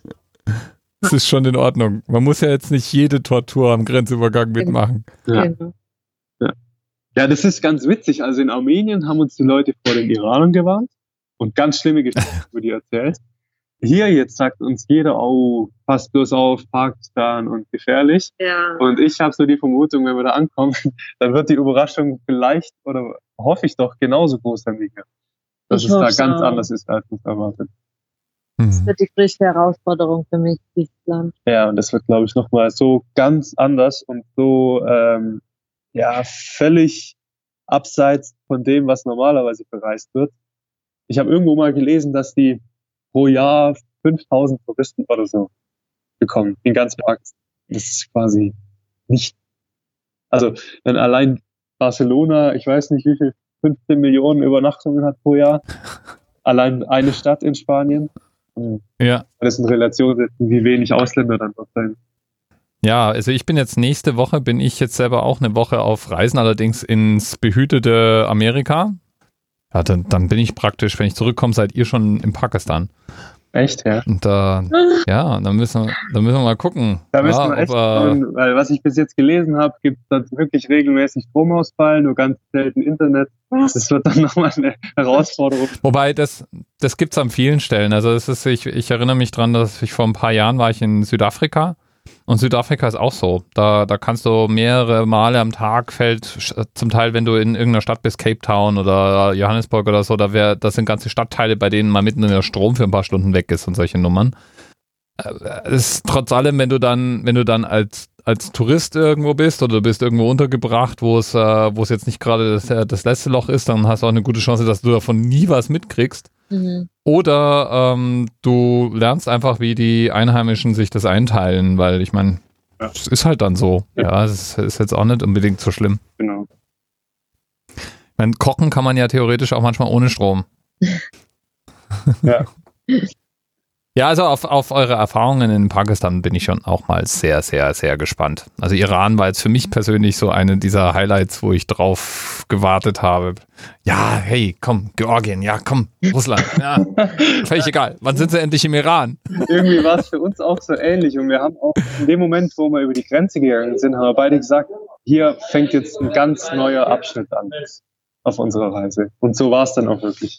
[SPEAKER 1] Das ist schon in Ordnung. Man muss ja jetzt nicht jede Tortur am Grenzübergang mitmachen.
[SPEAKER 8] Ja.
[SPEAKER 3] Genau.
[SPEAKER 8] Ja, das ist ganz witzig. Also in Armenien haben uns die Leute vor den Iranern gewarnt und ganz schlimme Geschichten über die erzählt. Hier jetzt sagt uns jeder, oh, passt bloß auf, Pakistan und gefährlich.
[SPEAKER 3] Ja.
[SPEAKER 8] Und ich habe so die Vermutung, wenn wir da ankommen, dann wird die Überraschung vielleicht, oder hoffe ich doch, genauso groß sein wie hier. Dass
[SPEAKER 3] Ich
[SPEAKER 8] es da
[SPEAKER 3] hoff's
[SPEAKER 8] ganz
[SPEAKER 3] auch.
[SPEAKER 8] anders ist, als uns erwartet.
[SPEAKER 3] Das
[SPEAKER 1] Hm.
[SPEAKER 3] wird die größte Herausforderung für mich, dieses Land.
[SPEAKER 8] Ja, und das wird, glaube ich, nochmal so ganz anders und so ähm, ja völlig abseits von dem, was normalerweise bereist wird. Ich habe irgendwo mal gelesen, dass die pro Jahr fünftausend Touristen oder so bekommen, in ganz Pakistan. Das ist quasi nicht, also wenn allein Barcelona, ich weiß nicht wie viel, fünfzehn Millionen Übernachtungen hat pro Jahr, allein eine Stadt in Spanien.
[SPEAKER 1] Ja.
[SPEAKER 8] Das in Relation setzen, wie wenig Ausländer dann dort sein.
[SPEAKER 1] Ja, also ich bin jetzt nächste Woche, bin ich jetzt selber auch eine Woche auf Reisen, allerdings ins behütete Amerika. Ja, dann, dann bin ich praktisch, wenn ich zurückkomme, seid ihr schon in Pakistan.
[SPEAKER 8] Echt, ja?
[SPEAKER 1] Und da, ja, dann müssen wir, dann müssen wir mal gucken.
[SPEAKER 8] Da müssen
[SPEAKER 1] ja,
[SPEAKER 8] wir echt
[SPEAKER 1] ob, äh,
[SPEAKER 8] schauen, weil was ich bis jetzt gelesen habe, gibt es da wirklich regelmäßig Stromausfall, nur ganz selten Internet. Das wird dann nochmal eine Herausforderung.
[SPEAKER 1] Wobei, das, das gibt's an vielen Stellen. Also es ist, ich, ich erinnere mich dran, dass ich vor ein paar Jahren war ich in Südafrika. Und Südafrika ist auch so. Da, da kannst du mehrere Male am Tag fällt, sch- zum Teil, wenn du in irgendeiner Stadt bist, Cape Town oder Johannesburg oder so, da wär, das sind ganze Stadtteile, bei denen mal mitten in der Strom für ein paar Stunden weg ist und solche Nummern. Äh, Es ist trotz allem, wenn du dann, wenn du dann als, als Tourist irgendwo bist oder du bist irgendwo untergebracht, wo es, äh, wo es jetzt nicht gerade das, äh, das letzte Loch ist, dann hast du auch eine gute Chance, dass du davon nie was mitkriegst.
[SPEAKER 3] Mhm.
[SPEAKER 1] Oder ähm, du lernst einfach, wie die Einheimischen sich das einteilen, weil ich meine,
[SPEAKER 8] Ja.
[SPEAKER 1] es ist halt dann so.
[SPEAKER 8] Ja.
[SPEAKER 1] Ja, es ist, ist jetzt auch nicht unbedingt so schlimm.
[SPEAKER 8] Genau.
[SPEAKER 1] Ich meine, kochen kann man ja theoretisch auch manchmal ohne Strom.
[SPEAKER 8] Ja.
[SPEAKER 1] Ja, also auf, auf eure Erfahrungen in Pakistan bin ich schon auch mal sehr, sehr, sehr gespannt. Also Iran war jetzt für mich persönlich so eine dieser Highlights, wo ich drauf gewartet habe. Ja, hey, komm, Georgien, ja, komm, Russland, ja, völlig egal. Wann sind sie endlich im Iran?
[SPEAKER 8] Irgendwie war es für uns auch so ähnlich. Und wir haben auch in dem Moment, wo wir über die Grenze gegangen sind, haben wir beide gesagt, hier fängt jetzt ein ganz neuer Abschnitt an auf unserer Reise. Und so war es dann auch wirklich.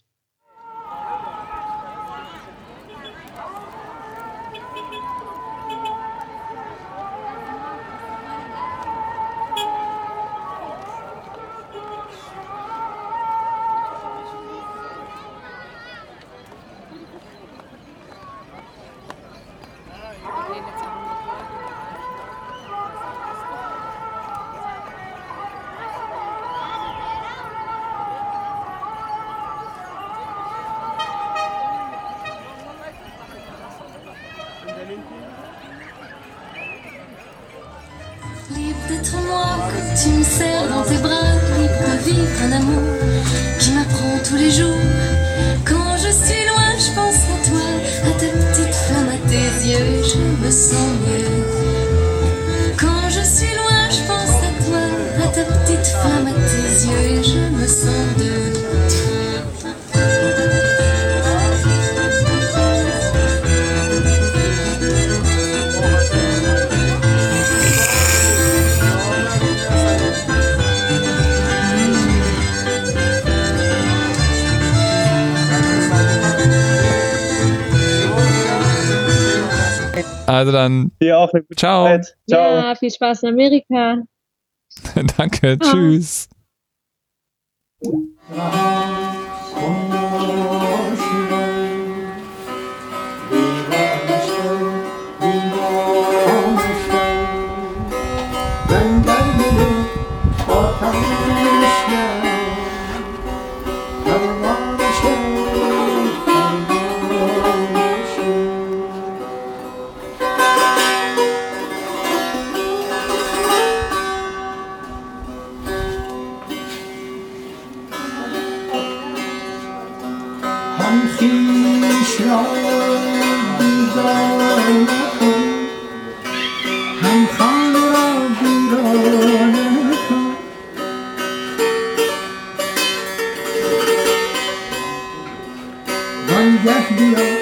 [SPEAKER 9] Libre d'être moi quand tu me serres dans tes bras, libre de vivre un amour qui m'apprend tous les jours. Quand je suis loin, je pense à toi, à ta petite flamme, à tes yeux, je me sens mieux. Quand je suis loin, je pense à toi, à ta petite flamme, à tes yeux, je me sens mieux.
[SPEAKER 1] Also dann,
[SPEAKER 8] Dir auch eine gute
[SPEAKER 1] ciao.
[SPEAKER 8] Zeit. Ciao.
[SPEAKER 3] Ja, viel Spaß in Amerika.
[SPEAKER 1] Danke, tschüss.
[SPEAKER 6] هم خویش را بیگانه کن هم خانه را ویرانه کن يهدي